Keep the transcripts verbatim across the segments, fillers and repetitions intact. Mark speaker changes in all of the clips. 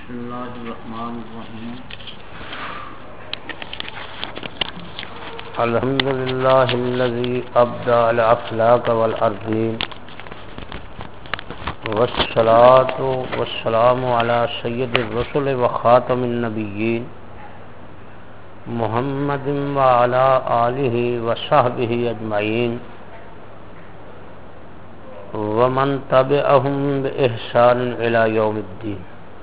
Speaker 1: بسم اللہ الرحمن الرحیم
Speaker 2: الحمد للہ الذی ابدع الافلاک والارضین والصلاة والسلام علی سید الرسل وخاتم النبیین محمد وعلی آلہ وصحبہ اجمعین ومن تبعهم بإحسان إلى يوم الدين.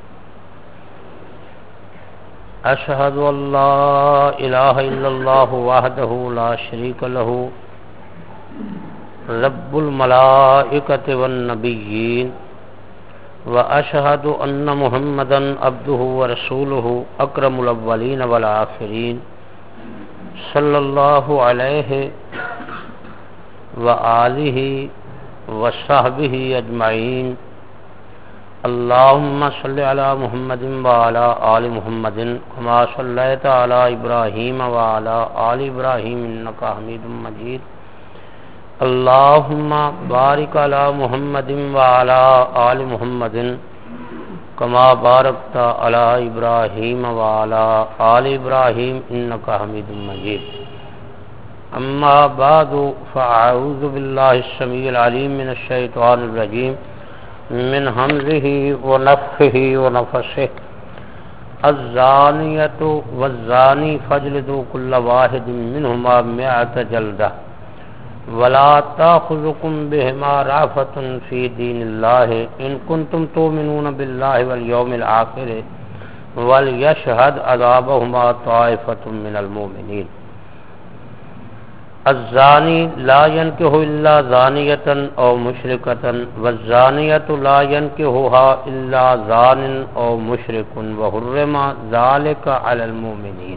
Speaker 2: أشهد أن لا إله إلا الله وحده لا شريك له رب الملائكة والنبيين وأشهد أن محمدا عبده ورسوله أكرم الأولين والآخرين صلى الله عليه وآله وصحبہ اجمعین. اللهم صل علی محمد وعلی آل محمد كما صلیت علی ابراہیم وعلی آل ابراہیم انک حمید مجید. اللهم بارک علی محمد وعلی آل محمد كما بارکت علی ابراہیم وعلی آل ابراہیم انک حمید مجید. اما بعد فاعوذ باللہ السمیع العلیم من الشیطان الرجیم من حمزہ ونفخہ ونفثہ. الزانیۃ والزانی فاجلدوا کل واحد منہما مئۃ جلدہ ولا تأخذکم بہما رأفۃ فی دین اللہ ان کنتم تؤمنون باللہ والیوم الآخر ولیشہد عذابہما طائفۃ من المؤمنین. الزانی لا ينكح الا زانیۃ او مشرکۃ والزانیۃ لا ينكحها الا زان او مشرک وحرم ذلك على المؤمنین.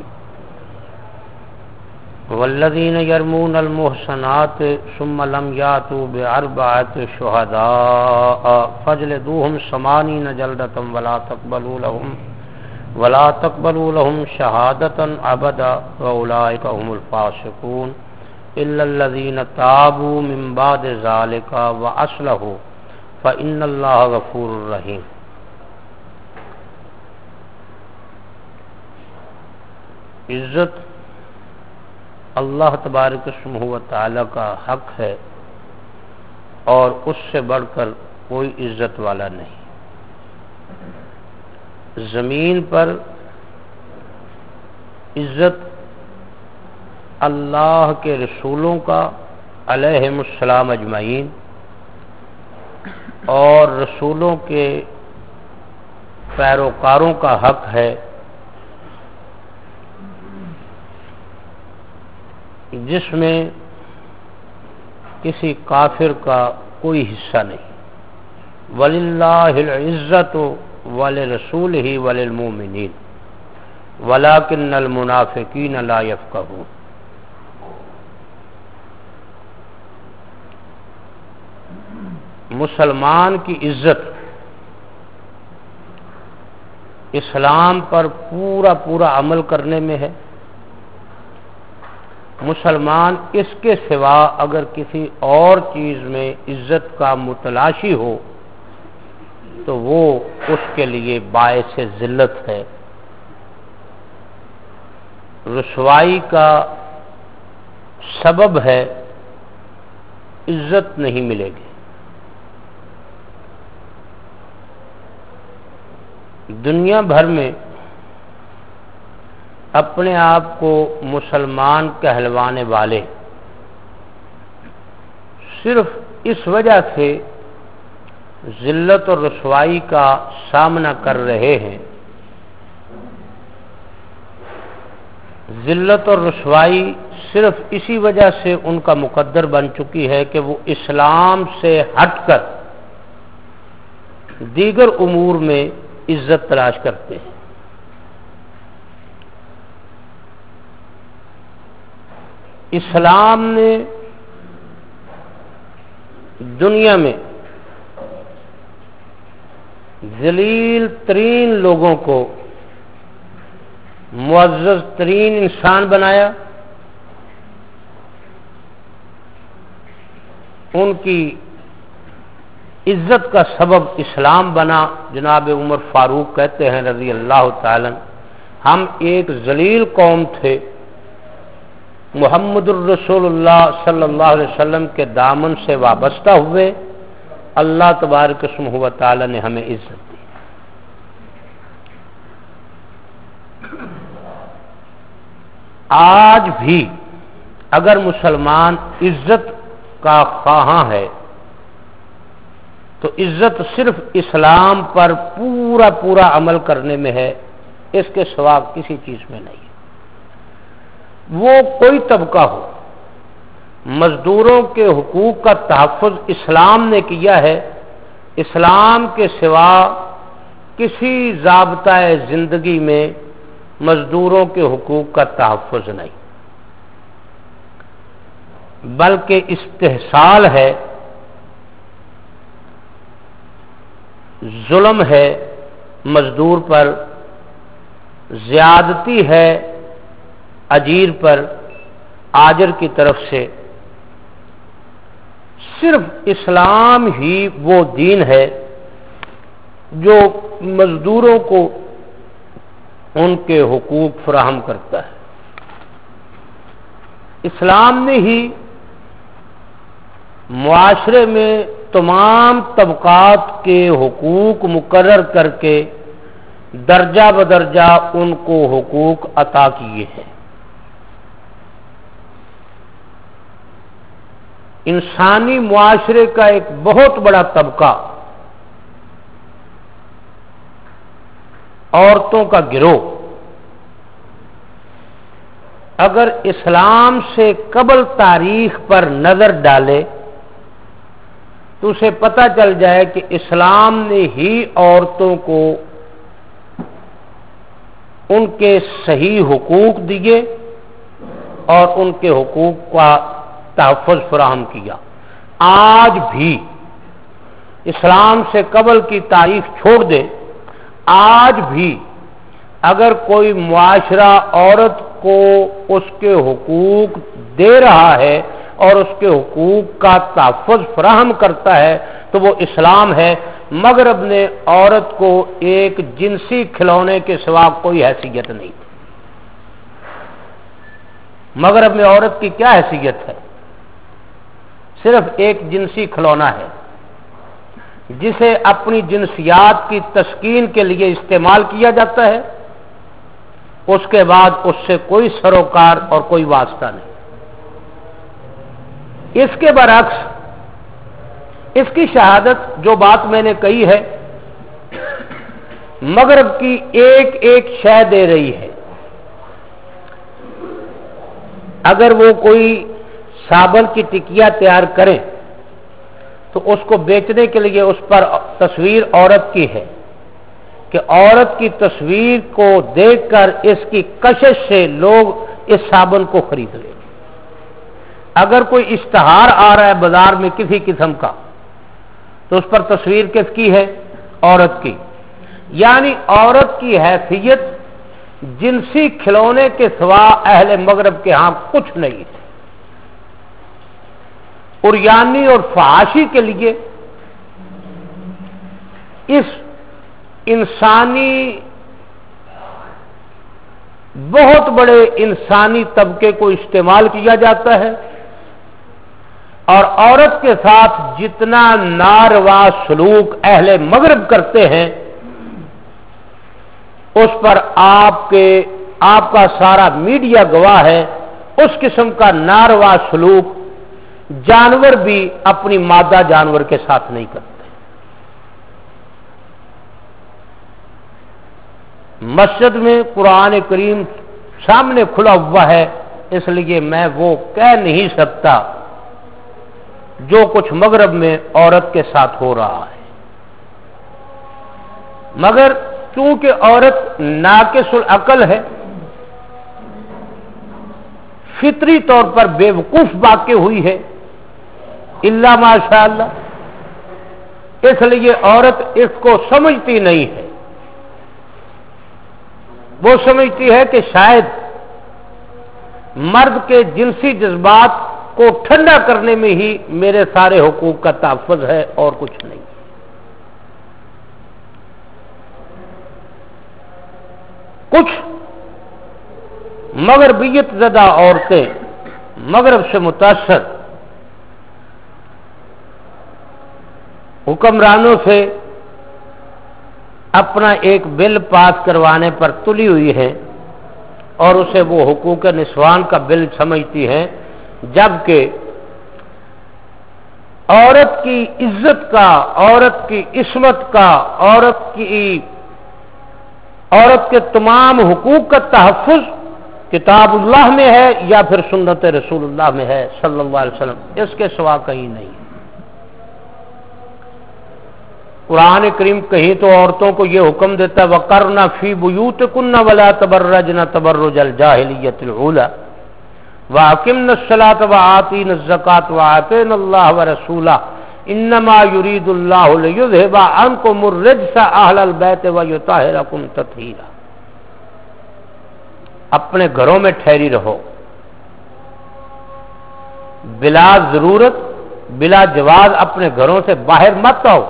Speaker 2: والذین يرمون المحصنات ثم لم يأتوا بأربعة شهداء فاجلدوهم ثمانين جلدة ولا تقبلوا لهم ولا تقبلوا لهم شهادة أبدا وأولئك هم الفاسقون إلا الذين تابوا من بعد ذلك وأصلحوا فإن الله غفور رحيم. عزت اللہ تبارک اسمہ و تعالی کا حق ہے اور اس سے بڑھ کر کوئی عزت والا نہیں. زمین پر عزت اللہ کے رسولوں کا علیہم السلام اجمعین اور رسولوں کے پیروکاروں کا حق ہے جس میں کسی کافر کا کوئی حصہ نہیں. وَلِلَّهِ الْعِزَّةُ وَلِرَسُولِهِ وَلِلْمُؤْمِنِينَ وَلَكِنَّ الْمُنَافِقِينَ لَا يَفْقَهُونَ. مسلمان کی عزت اسلام پر پورا پورا عمل کرنے میں ہے. مسلمان اس کے سوا اگر کسی اور چیز میں عزت کا متلاشی ہو تو وہ اس کے لیے باعث ذلت ہے، رسوائی کا سبب ہے، عزت نہیں ملے گی. دنیا بھر میں اپنے آپ کو مسلمان کہلوانے والے صرف اس وجہ سے ذلت اور رسوائی کا سامنا کر رہے ہیں. ذلت اور رسوائی صرف اسی وجہ سے ان کا مقدر بن چکی ہے کہ وہ اسلام سے ہٹ کر دیگر امور میں عزت تلاش کرتے ہیں. اسلام نے دنیا میں ذلیل ترین لوگوں کو معزز ترین انسان بنایا. ان کی عزت کا سبب اسلام بنا. جناب عمر فاروق کہتے ہیں رضی اللہ تعالی عنہ، ہم ایک ذلیل قوم تھے، محمد الرسول اللہ صلی اللہ علیہ وسلم کے دامن سے وابستہ ہوئے، اللہ تبارک اسمہ و تعالی نے ہمیں عزت دی. آج بھی اگر مسلمان عزت کا خواہاں ہے تو عزت صرف اسلام پر پورا پورا عمل کرنے میں ہے، اس کے سوا کسی چیز میں نہیں. وہ کوئی طبقہ ہو، مزدوروں کے حقوق کا تحفظ اسلام نے کیا ہے، اسلام کے سوا کسی ضابطۂ زندگی میں مزدوروں کے حقوق کا تحفظ نہیں، بلکہ استحصال ہے، ظلم ہے مزدور پر، زیادتی ہے اجیر پر آجر کی طرف سے. صرف اسلام ہی وہ دین ہے جو مزدوروں کو ان کے حقوق فراہم کرتا ہے. اسلام نے ہی معاشرے میں تمام طبقات کے حقوق مقرر کر کے درجہ بدرجہ ان کو حقوق عطا کیے ہیں. انسانی معاشرے کا ایک بہت بڑا طبقہ عورتوں کا گروہ اگر اسلام سے قبل تاریخ پر نظر ڈالے تو اسے پتہ چل جائے کہ اسلام نے ہی عورتوں کو ان کے صحیح حقوق دیے اور ان کے حقوق کا تحفظ فراہم کیا. آج بھی اسلام سے قبل کی تاریخ چھوڑ دے، آج بھی اگر کوئی معاشرہ عورت کو اس کے حقوق دے رہا ہے اور اس کے حقوق کا تحفظ فراہم کرتا ہے تو وہ اسلام ہے. مغرب نے عورت کو ایک جنسی کھلونے کے سوا کوئی حیثیت نہیں. مغرب میں عورت کی کیا حیثیت ہے؟ صرف ایک جنسی کھلونا ہے جسے اپنی جنسیات کی تسکین کے لیے استعمال کیا جاتا ہے. اس کے بعد اس سے کوئی سروکار اور کوئی واسطہ نہیں. اس کے برعکس اس کی شہادت جو بات میں نے کہی ہے مغرب کی ایک ایک شے دے رہی ہے. اگر وہ کوئی صابن کی ٹکیا تیار کریں تو اس کو بیچنے کے لیے اس پر تصویر عورت کی ہے کہ عورت کی تصویر کو دیکھ کر اس کی کشش سے لوگ اس صابن کو خرید لیں. اگر کوئی اشتہار آ رہا ہے بازار میں کسی قسم کا تو اس پر تصویر کس کی ہے؟ عورت کی. یعنی عورت کی حیثیت جنسی کھلونے کے سوا اہل مغرب کے ہاں کچھ نہیں ہے. عریانی اور فحاشی کے لیے اس انسانی بہت بڑے انسانی طبقے کو استعمال کیا جاتا ہے اور عورت کے ساتھ جتنا ناروا سلوک اہل مغرب کرتے ہیں اس پر آپ کے آپ کا سارا میڈیا گواہ ہے. اس قسم کا ناروا سلوک جانور بھی اپنی مادہ جانور کے ساتھ نہیں کرتے. مسجد میں قرآن کریم سامنے کھلا ہوا ہے، اس لیے میں وہ کہہ نہیں سکتا جو کچھ مغرب میں عورت کے ساتھ ہو رہا ہے. مگر چونکہ عورت ناقص العقل ہے، فطری طور پر بے وقوف واقع ہوئی ہے الا ماشاء اللہ، اس لیے عورت اس کو سمجھتی نہیں ہے. وہ سمجھتی ہے کہ شاید مرد کے جنسی جذبات کو ٹھنڈا کرنے میں ہی میرے سارے حقوق کا تحفظ ہے اور کچھ نہیں. کچھ مغربیت زدہ عورتیں مغرب سے متاثر حکمرانوں سے اپنا ایک بل پاس کروانے پر تلی ہوئی ہیں اور اسے وہ حقوق نسوان کا بل سمجھتی ہیں، جبکہ عورت کی عزت کا، عورت کی عصمت کا، عورت کی عورت کے تمام حقوق کا تحفظ کتاب اللہ میں ہے یا پھر سنت رسول اللہ میں ہے صلی اللہ علیہ وسلم، اس کے سوا کہیں نہیں۔ قرآن کریم کہیں تو عورتوں کو یہ حکم دیتا ہے وَقَرْنَ فِي بُيُوتِكُنَّ وَلَا تَبَرَّجْنَ تَبَرُّجَ الْجَاهِلِيَّةِ الْأُولَى وَأَقِمْنَ الصَّلَاةَ وَآتِينَ الزَّكَاةَ وَآتِينَ اللَّهَ وَرَسُولَهُ إِنَّمَا يُرِيدُ اللَّهُ لِيُذْهِبَ عَنكُمُ الرِّجْسَ أَهْلَ الْبَيْتِ وَيُطَهِّرَكُمْ تَطْهِيرًا۔ اپنے گھروں میں ٹھہری رہو، بلا ضرورت بلا جواز اپنے گھروں سے باہر مت آؤ۔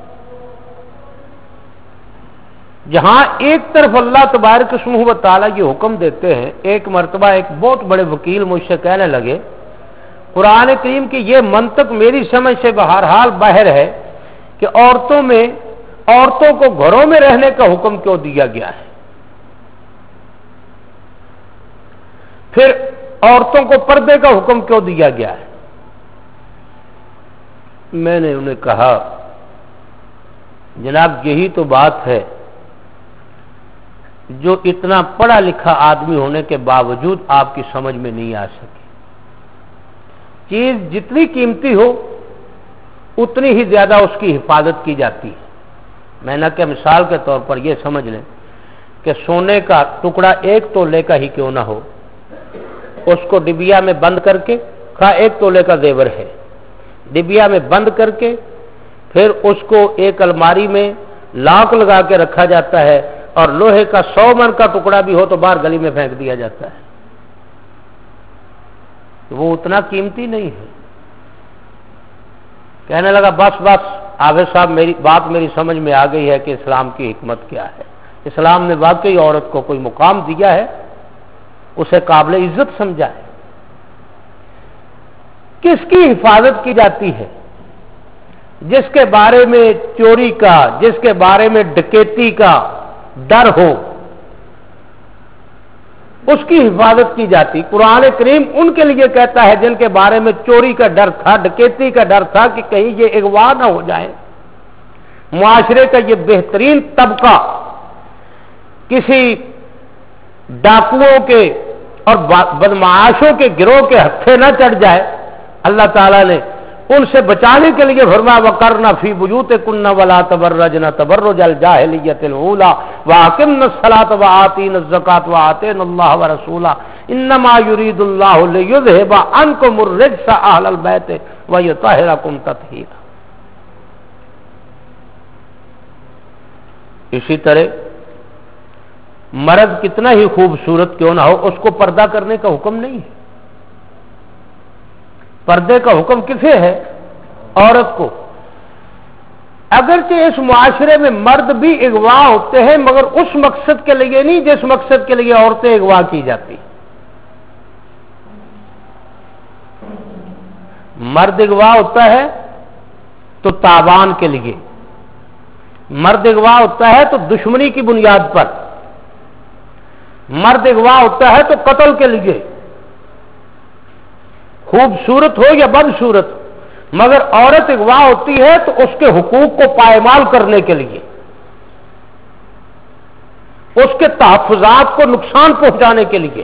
Speaker 2: جہاں ایک طرف اللہ تبارک اسمہ و تعالیٰ یہ حکم دیتے ہیں، ایک مرتبہ ایک بہت بڑے وکیل مجھ سے کہنے لگے قرآن کریم کی یہ منطق میری سمجھ سے بہرحال باہر ہے کہ عورتوں میں عورتوں کو گھروں میں رہنے کا حکم کیوں دیا گیا ہے، پھر عورتوں کو پردے کا حکم کیوں دیا گیا ہے؟ میں نے انہیں کہا جناب یہی تو بات ہے جو اتنا پڑھا لکھا آدمی ہونے کے باوجود آپ کی سمجھ میں نہیں آ سکی۔ چیز جتنی قیمتی ہو اتنی ہی زیادہ اس کی حفاظت کی جاتی ہے۔ میں نہ کہ مثال کے طور پر یہ سمجھ لیں کہ سونے کا ٹکڑا ایک تولے کا ہی کیوں نہ ہو، اس کو ڈبیا میں بند کر کے، کہا ایک تولے کا زیور ہے، ڈبیا میں بند کر کے پھر اس کو ایک الماری میں لاک لگا کے رکھا جاتا ہے، اور لوہے کا سو من کا ٹکڑا بھی ہو تو باہر گلی میں پھینک دیا جاتا ہے، وہ اتنا قیمتی نہیں ہے۔ کہنے لگا بس بس عابد صاحب میری بات میری سمجھ میں آ گئی ہے کہ اسلام کی حکمت کیا ہے۔ اسلام نے واقعی عورت کو کوئی مقام دیا ہے، اسے قابل عزت سمجھا ہے۔ کس کی حفاظت کی جاتی ہے؟ جس کے بارے میں چوری کا، جس کے بارے میں ڈکیتی کا ڈر ہو، اس کی حفاظت کی جاتی۔ قرآن کریم ان کے لیے کہتا ہے جن کے بارے میں چوری کا ڈر تھا، ڈکیتی کا ڈر تھا کہ کہیں یہ اغوا نہ ہو جائے۔ معاشرے کا یہ بہترین طبقہ کسی ڈاکوؤں کے اور بدمعاشوں کے گروہ کے ہتھے نہ چڑھ جائے، اللہ تعالیٰ نے ان سے بچانے کے لیے فرمایا وَقَرْنَ فِي بُيُوتِكُنَّ وَلَا تَبَرَّجْنَ تَبَرُّجَ الْجَاهِلِيَّةِ الْأُولَى وَأَقِمْنَ الصَّلَاةَ وَآتِينَ الزَّكَاةَ وَآتِينَ اللَّهَ وَرَسُولَهُ إِنَّمَا يُرِيدُ اللَّهُ لِيُذْهِبَ عَنكُمُ الرِّجْسَ أَهْلَ الْبَيْتِ وَيُطَهِّرَكُمْ تَطْهِيرًا۔ اسی طرح مرد کتنا ہی خوبصورت کیوں نہ ہو، اس کو پردہ کرنے کا حکم نہیں ہے۔ پردے کا حکم کسے ہے؟ عورت کو۔ اگرچہ اس معاشرے میں مرد بھی اغوا ہوتے ہیں مگر اس مقصد کے لیے نہیں جس مقصد کے لیے عورتیں اغوا کی جاتی۔ مرد اغوا ہوتا ہے تو تاوان کے لیے، مرد اغوا ہوتا ہے تو دشمنی کی بنیاد پر، مرد اغوا ہوتا ہے تو قتل کے لیے، خوبصورت ہو یا بدصورت، مگر عورت اغوا ہوتی ہے تو اس کے حقوق کو پائمال کرنے کے لیے، اس کے تحفظات کو نقصان پہنچانے کے لیے۔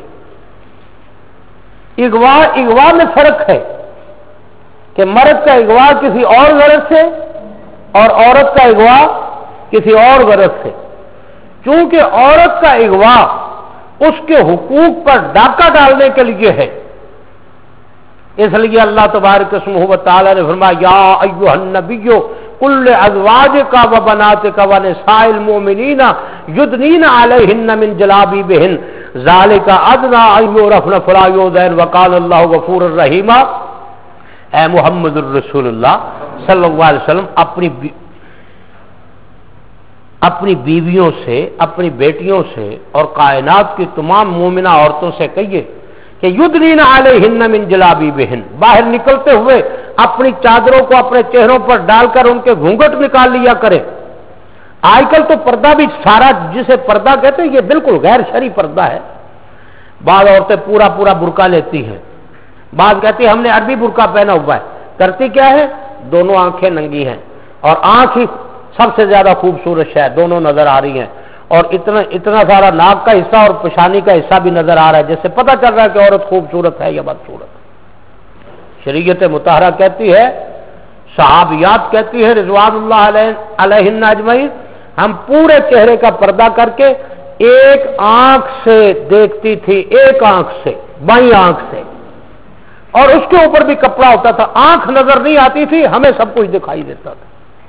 Speaker 2: اغوا اغوا میں فرق ہے کہ مرد کا اغوا کسی اور غرض سے اور عورت کا اغوا کسی اور غرض سے۔ چونکہ عورت کا اغوا اس کے حقوق پر ڈاکہ ڈالنے کے لیے ہے، اس لیے اللہ تبارک اسمہ و تعالی نے فرمایا یا ایھا النبی قل لازواجک و بناتک و نساء المؤمنین یدنین علیہن من جلابیبہن ذالک ادنی ان یعرفن فلا یؤذین وقال اللہ غفورا رحیما۔ اے محمد الرسول اللہ صلی اللہ علیہ وسلم اپنی اپنی بیویوں سے، اپنی بیٹیوں سے اور کائنات کی تمام مومنہ عورتوں سے کہیے کہ یدنین علیہن من جلابیبہن، باہر نکلتے ہوئے اپنی چادروں کو اپنے چہروں پر ڈال کر ان کے گھونگھٹ نکال لیا کرے۔ آج کل تو پردہ بھی سارا جسے پردہ کہتے ہیں یہ بالکل غیر شرعی پردہ ہے۔ بعض عورتیں پورا پورا برقع لیتی ہیں، بعض کہتی ہیں ہم نے عربی برقع پہنا ہوا ہے، کرتی کیا ہے؟ دونوں آنکھیں ننگی ہیں اور آنکھ ہی سب سے زیادہ خوبصورت ہے، دونوں نظر آ رہی ہیں، اور اتنا اتنا سارا ناک کا حصہ اور پیشانی کا حصہ بھی نظر آ رہا ہے، جس سے پتہ چل رہا ہے کہ عورت خوبصورت ہے یا بدصورت۔ شریعت مطہرہ کہتی ہے، صحابیات کہتی ہے رضوان اللہ علیہن اجمعین، ہم پورے چہرے کا پردہ کر کے ایک آنکھ سے دیکھتی تھی، ایک آنکھ سے، بائیں آنکھ سے، اور اس کے اوپر بھی کپڑا ہوتا تھا، آنکھ نظر نہیں آتی تھی، ہمیں سب کچھ دکھائی دیتا تھا۔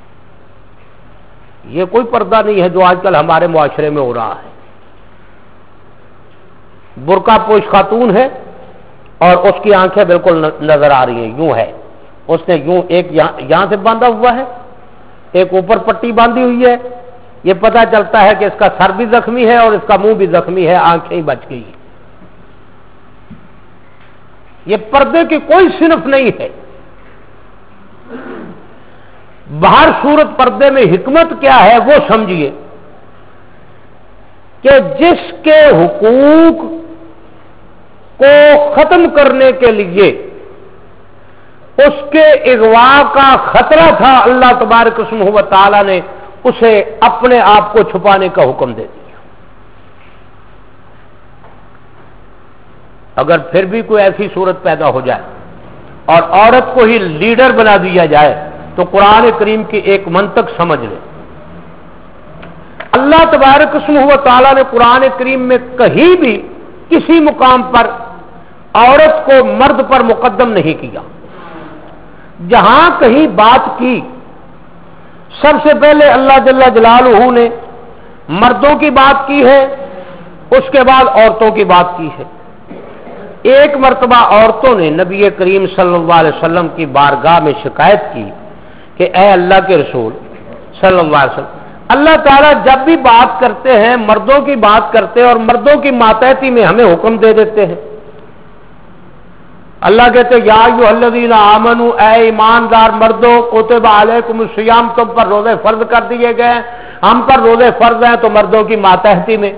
Speaker 2: یہ کوئی پردہ نہیں ہے جو آج کل ہمارے معاشرے میں ہو رہا ہے۔ برقع پوش خاتون ہے اور اس کی آنکھیں بالکل نظر آ رہی ہیں، یوں ہے، اس نے یوں ایک یہاں سے باندھا ہوا ہے، ایک اوپر پٹی باندھی ہوئی ہے، یہ پتہ چلتا ہے کہ اس کا سر بھی زخمی ہے اور اس کا منہ بھی زخمی ہے، آنکھیں ہی بچ گئی۔ یہ پردے کی کوئی صنف نہیں ہے۔ باہر صورت پردے میں حکمت کیا ہے وہ سمجھیے کہ جس کے حقوق کو ختم کرنے کے لیے اس کے اغوا کا خطرہ تھا، اللہ تبارک اسمہ و تعالی نے اسے اپنے آپ کو چھپانے کا حکم دے دیا۔ اگر پھر بھی کوئی ایسی صورت پیدا ہو جائے اور عورت کو ہی لیڈر بنا دیا جائے تو قرآن کریم کی ایک منطق سمجھ لیں۔ اللہ تبارک اسمہ و تعالی نے قرآن کریم میں کہیں بھی کسی مقام پر عورت کو مرد پر مقدم نہیں کیا۔ جہاں کہیں بات کی سب سے پہلے اللہ جل جلالہ نے مردوں کی بات کی ہے، اس کے بعد عورتوں کی بات کی ہے۔ ایک مرتبہ عورتوں نے نبی کریم صلی اللہ علیہ وسلم کی بارگاہ میں شکایت کی کہ اے اللہ کے رسول صلی اللہ علیہ وسلم، اللہ تعالیٰ جب بھی بات کرتے ہیں مردوں کی بات کرتے ہیں اور مردوں کی ماتحتی میں ہمیں حکم دے دیتے ہیں۔ اللہ کہتے یا ایھا الذین آمنوا، اے ایماندار مردوں، کتب علیکم الصیام، تم پر روزے فرض کر دیے گئے ہیں، ہم پر روزے فرض ہیں تو مردوں کی ماتحتی میں۔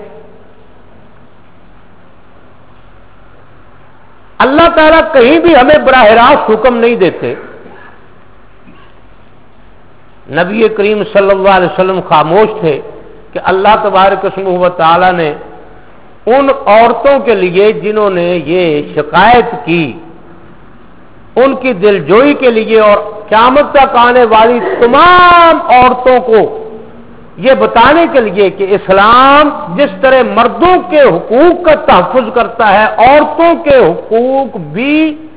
Speaker 2: اللہ تعالیٰ کہیں بھی ہمیں براہ راست حکم نہیں دیتے۔ نبی کریم صلی اللہ علیہ وسلم خاموش تھے کہ اللہ تبارک اسمہ و تعالی نے ان عورتوں کے لیے جنہوں نے یہ شکایت کی، ان کی دلجوئی کے لیے اور قیامت تک آنے والی تمام عورتوں کو یہ بتانے کے لیے کہ اسلام جس طرح مردوں کے حقوق کا تحفظ کرتا ہے، عورتوں کے حقوق بھی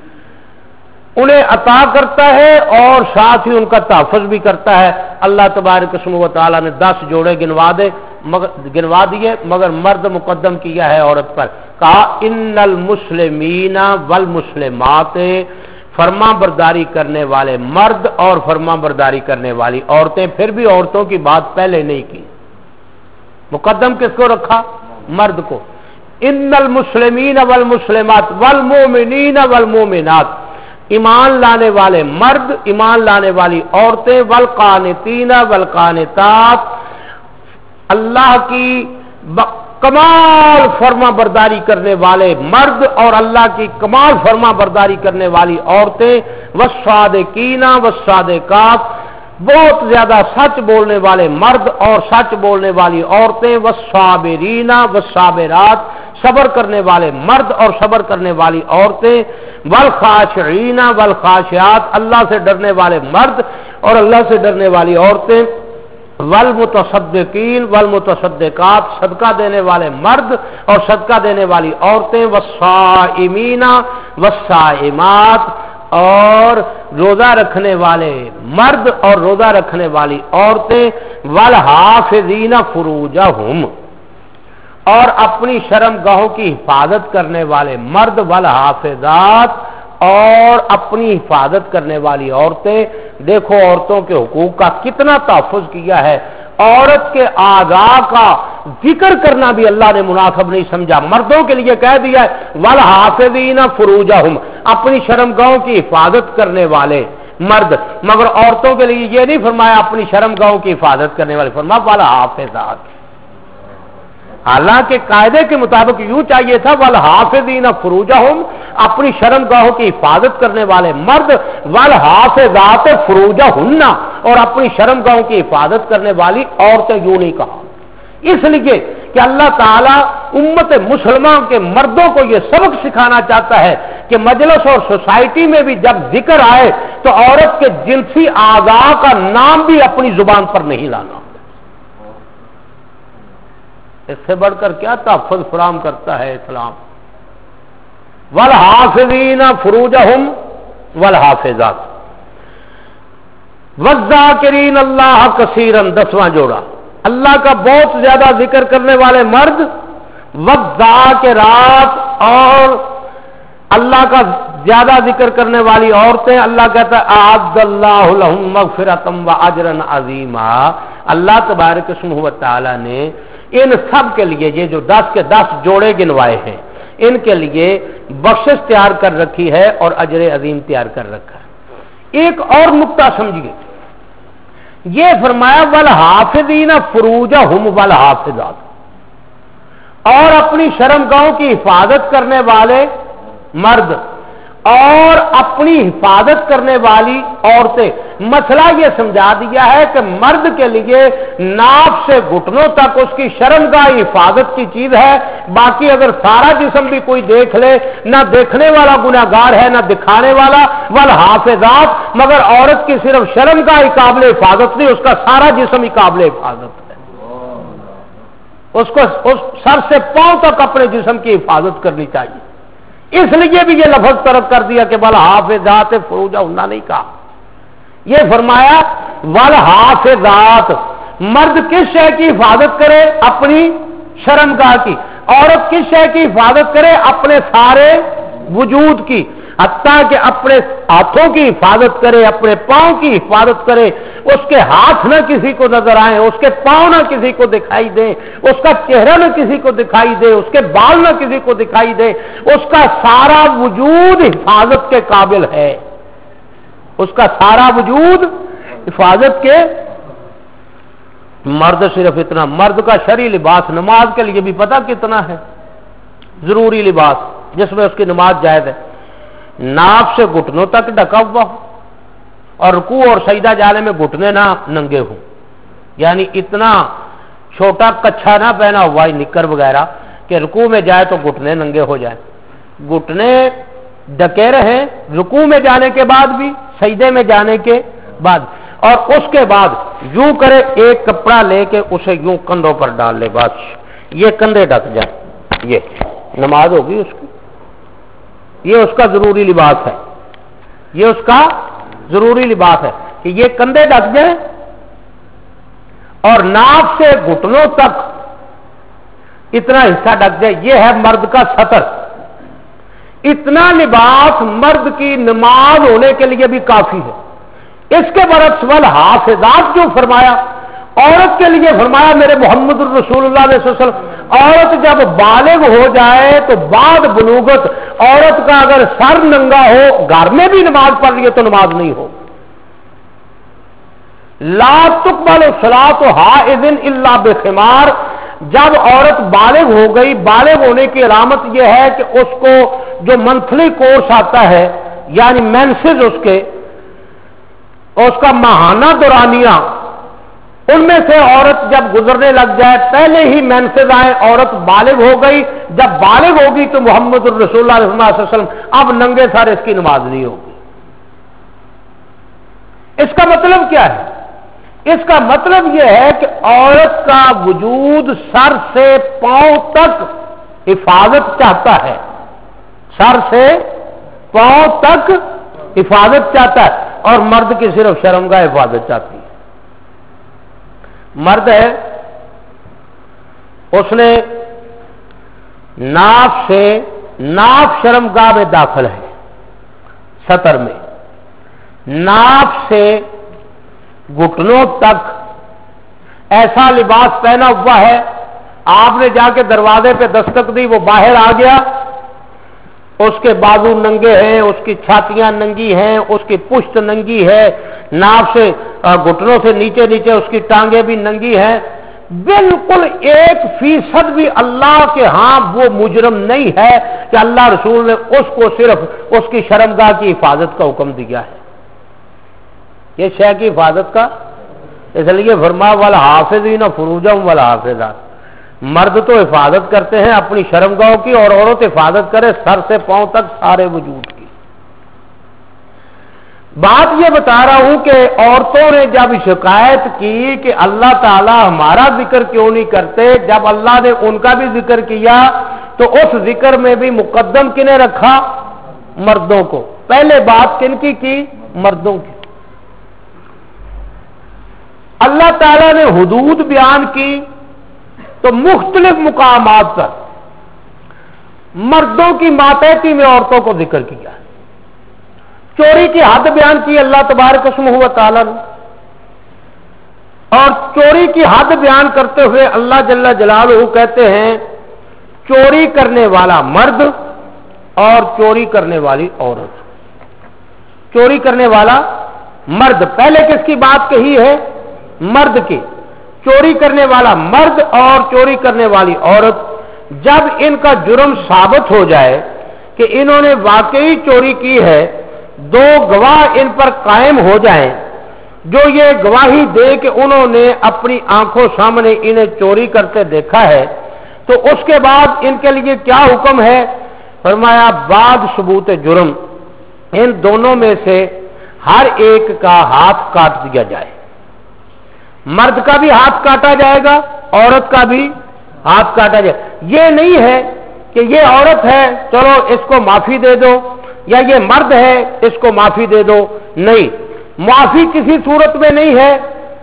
Speaker 2: انہیں عطا کرتا ہے اور ساتھ ہی ان کا تحفظ بھی کرتا ہے۔ اللہ تبارک اسمہ و تعالیٰ نے دس جوڑے گنوا دے مگر گنوا دیے مگر مرد مقدم کیا ہے عورت پر، کہا ان المسلمین والمسلمات، فرما برداری کرنے والے مرد اور فرما برداری کرنے والی عورتیں۔ پھر بھی عورتوں کی بات پہلے نہیں کی، مقدم کس کو رکھا؟ مرد کو۔ ان المسلمین والمسلمات والمؤمنین والمؤمنات، ایمان لانے والے مرد، ایمان لانے والی عورتیں، والقانتین والقانتات، اللہ کی کمال فرما برداری کرنے والے مرد اور اللہ کی کمال فرما برداری کرنے والی عورتیں، والصادقین والصادقات، بہت زیادہ سچ بولنے والے مرد اور سچ بولنے والی عورتیں، والصابرین والصابرات، صبر کرنے والے مرد اور صبر کرنے والی عورتیں، والخاشعین والخاشعات، اللہ سے ڈرنے والے مرد اور اللہ سے ڈرنے والی عورتیں، والمتصدقین والمتصدقات، صدقہ دینے والے مرد اور صدقہ دینے والی عورتیں، والصائمین والصائمات، اور روزہ رکھنے والے مرد اور روزہ رکھنے والی عورتیں، والحافظین فروجہم، اور اپنی شرم گاہوں کی حفاظت کرنے والے مرد، والحافظات، اور اپنی حفاظت کرنے والی عورتیں۔ دیکھو عورتوں کے حقوق کا کتنا تحفظ کیا ہے،
Speaker 3: عورت کے اعضاء کا ذکر کرنا بھی اللہ نے مناسب نہیں سمجھا. مردوں کے لیے کہہ دیا ہے والحافظین فروجہم، اپنی شرمگاہوں کی حفاظت کرنے والے مرد، مگر عورتوں کے لیے یہ نہیں فرمایا اپنی شرمگاہوں کی حفاظت کرنے والے، فرمایا والحافظات. حالانکہ قاعدے کے مطابق یوں چاہیے تھا والحافظین فروجہم، اپنی شرمگاہوں کی حفاظت کرنے والے مرد، والحافظات فروجہن، اور اپنی شرمگاہوں کی حفاظت کرنے والی عورتیں. یوں نہیں کہا اس لیے کہ اللہ تعالیٰ امت مسلمہ کے مردوں کو یہ سبق سکھانا چاہتا ہے کہ مجلس اور سوسائٹی میں بھی جب ذکر آئے تو عورت کے جنسی اعضاء کا نام بھی اپنی زبان پر نہیں لانا. اس سے بڑھ کر کیا تحفظ فراہم کرتا ہے اسلام. والحافظین فروجہم والحافظات والذاکرین اللہ کثیرا، دسواں جوڑا اللہ کا بہت زیادہ ذکر کرنے والے مرد، والذاکرات اور اللہ کا زیادہ ذکر کرنے والی عورتیں. اللہ کہتا ہے اعد اللہ لہم مغفرۃ واجرا عظیما. اللہ تبارک و تعالی نے ان سب کے لیے، یہ جو دس کے دس جوڑے گنوائے ہیں، ان کے لیے بخشش تیار کر رکھی ہے اور اجر عظیم تیار کر رکھا ہے. ایک اور نقطہ سمجھیے، یہ فرمایا والحافظین فروجہم والحافظات، اور اپنی شرمگاہوں کی حفاظت کرنے والے مرد اور اپنی حفاظت کرنے والی عورتیں. مسئلہ یہ سمجھا دیا ہے کہ مرد کے لیے ناف سے گھٹنوں تک اس کی شرمگاہ حفاظت کی چیز ہے، باقی اگر سارا جسم بھی کوئی دیکھ لے، نہ دیکھنے والا گناہگار ہے نہ دکھانے والا. والحافظات، مگر عورت کی صرف شرمگاہ قابل حفاظت نہیں، اس کا سارا جسم ہی قابل حفاظت ہے. اس کو اس سر سے پاؤں تک اپنے جسم کی حفاظت کرنی چاہیے. اس لیے بھی یہ لفظ طرف کر دیا کہ والحافظات فروجہن نہیں کہا، یہ فرمایا والحافظات. مرد کس شے کی حفاظت کرے؟ اپنی شرمگاہ کی. عورت کس شے کی حفاظت کرے؟ اپنے سارے وجود کی، حتیٰ کہ اپنے ہاتھوں کی حفاظت کرے، اپنے پاؤں کی حفاظت کرے. اس کے ہاتھ نہ کسی کو نظر آئے، اس کے پاؤں نہ کسی کو دکھائی دے، اس کا چہرہ نہ کسی کو دکھائی دے، اس کے بال نہ کسی کو دکھائی دے. اس کا سارا وجود حفاظت کے قابل ہے، اس کا سارا وجود حفاظت کے. مرد صرف اتنا، مرد کا شرعی لباس نماز کے لیے بھی پتہ کتنا ہے، ضروری لباس جس میں اس کی نماز جائز ہے، ناف سے گھٹنوں تک ڈھکا ہوا ہو اور رکوع اور سجدہ جانے میں گھٹنے نہ ننگے ہوں. یعنی اتنا چھوٹا کچھا نہ پہنا ہوا ہے نکر وغیرہ کہ رکوع میں جائے تو گھٹنے ننگے ہو جائیں. گھٹنے ڈکے رہیں رکوع میں جانے کے بعد بھی، سجدے میں جانے کے بعد، اور اس کے بعد یوں کرے ایک کپڑا لے کے اسے یوں کندھوں پر ڈال لے، بس یہ کندھے ڈک جائیں، یہ نماز ہوگی اس کی. یہ اس کا ضروری لباس ہے، یہ اس کا ضروری لباس ہے کہ یہ کندھے ڈک جائیں اور ناف سے گھٹنوں تک اتنا حصہ ڈک جائے. یہ ہے مرد کا ستر. اتنا لباس مرد کی نماز ہونے کے لیے بھی کافی ہے. اس کے برعکس والحافظات جو فرمایا، عورت کے لیے فرمایا میرے محمد الرسول اللہ علیہ وسلم، عورت جب بالغ ہو جائے تو بعد بلوغت عورت کا اگر سر ننگا ہو، گھر میں بھی نماز پڑھ لیے تو نماز نہیں ہو. لا تقبل الصلاۃ حائض الا بخمار. جب عورت بالغ ہو گئی، بالغ ہونے کی علامت یہ ہے کہ اس کو جو منتھلی کورس آتا ہے، یعنی مینسز اس کے، اس کا ماہانہ دورانیہ، ان میں سے عورت جب گزرنے لگ جائے، پہلے ہی مینسز آئے، عورت بالغ ہو گئی. جب بالغ ہوگی تو محمد الرسول اللہ صلی اللہ علیہ وسلم اب ننگے سر اس کی نماز نہیں ہوگی. اس کا مطلب کیا ہے؟ اس کا مطلب یہ ہے کہ عورت کا وجود سر سے پاؤں تک حفاظت چاہتا ہے، سر سے پاؤں تک حفاظت چاہتا ہے، اور مرد کی صرف شرمگاہ حفاظت چاہتی ہے. مرد ہے، اس نے ناف سے، ناف شرمگاہ میں داخل ہے ستر میں، ناف سے گھٹنوں تک ایسا لباس پہنا ہوا ہے، آپ نے جا کے دروازے پہ دستک دی، وہ باہر آ گیا، اس کے بازو ننگے ہیں، اس کی چھاتیاں ننگی ہیں، اس کی پشت ننگی ہے، ناف سے گھٹنوں سے نیچے نیچے اس کی ٹانگیں بھی ننگی ہیں، بالکل ایک فیصد بھی اللہ کے ہاں وہ مجرم نہیں ہے کہ اللہ رسول نے اس کو صرف اس کی شرمگاہ کی حفاظت کا حکم دیا ہے، یہ شے کی حفاظت کا، اس لیے فرما والحافظین فروجہم والحافظات، مرد تو حفاظت کرتے ہیں اپنی شرمگاہوں کی، اور عورت حفاظت کرے سر سے پاؤں تک سارے وجود کی۔ بات یہ بتا رہا ہوں کہ عورتوں نے جب شکایت کی کہ اللہ تعالی ہمارا ذکر کیوں نہیں کرتے، جب اللہ نے ان کا بھی ذکر کیا تو اس ذکر میں بھی مقدم کنے رکھا؟ مردوں کو۔ پہلے بات کن کی کی؟ مردوں کی۔ اللہ تعالی نے حدود بیان کی تو مختلف مقامات پر مردوں کی ماتحتی میں عورتوں کو ذکر کیا، چوری کی حد بیان کی اللہ تبارک اسمہ و تعالی نے، اور چوری کی حد بیان کرتے ہوئے اللہ جل جلالہ کہتے ہیں چوری کرنے والا مرد اور چوری کرنے والی عورت۔ چوری کرنے والا مرد، پہلے کس کی بات کہی ہے؟ مرد کی۔ چوری کرنے والا مرد اور چوری کرنے والی عورت، جب ان کا جرم ثابت ہو جائے کہ انہوں نے واقعی چوری کی ہے، دو گواہ ان پر قائم ہو جائیں جو یہ گواہی دے کہ انہوں نے اپنی آنکھوں سامنے انہیں چوری کرتے دیکھا ہے، تو اس کے بعد ان کے لیے کیا حکم ہے؟ فرمایا بعد ثبوت جرم ان دونوں میں سے ہر ایک کا ہاتھ کاٹ دیا جائے۔ مرد کا بھی ہاتھ کاٹا جائے گا، عورت کا بھی ہاتھ کاٹا جائے گا۔ یہ نہیں ہے کہ یہ عورت ہے چلو اس کو معافی دے دو، یا یہ مرد ہے اس کو معافی دے دو، نہیں، معافی کسی صورت میں نہیں ہے۔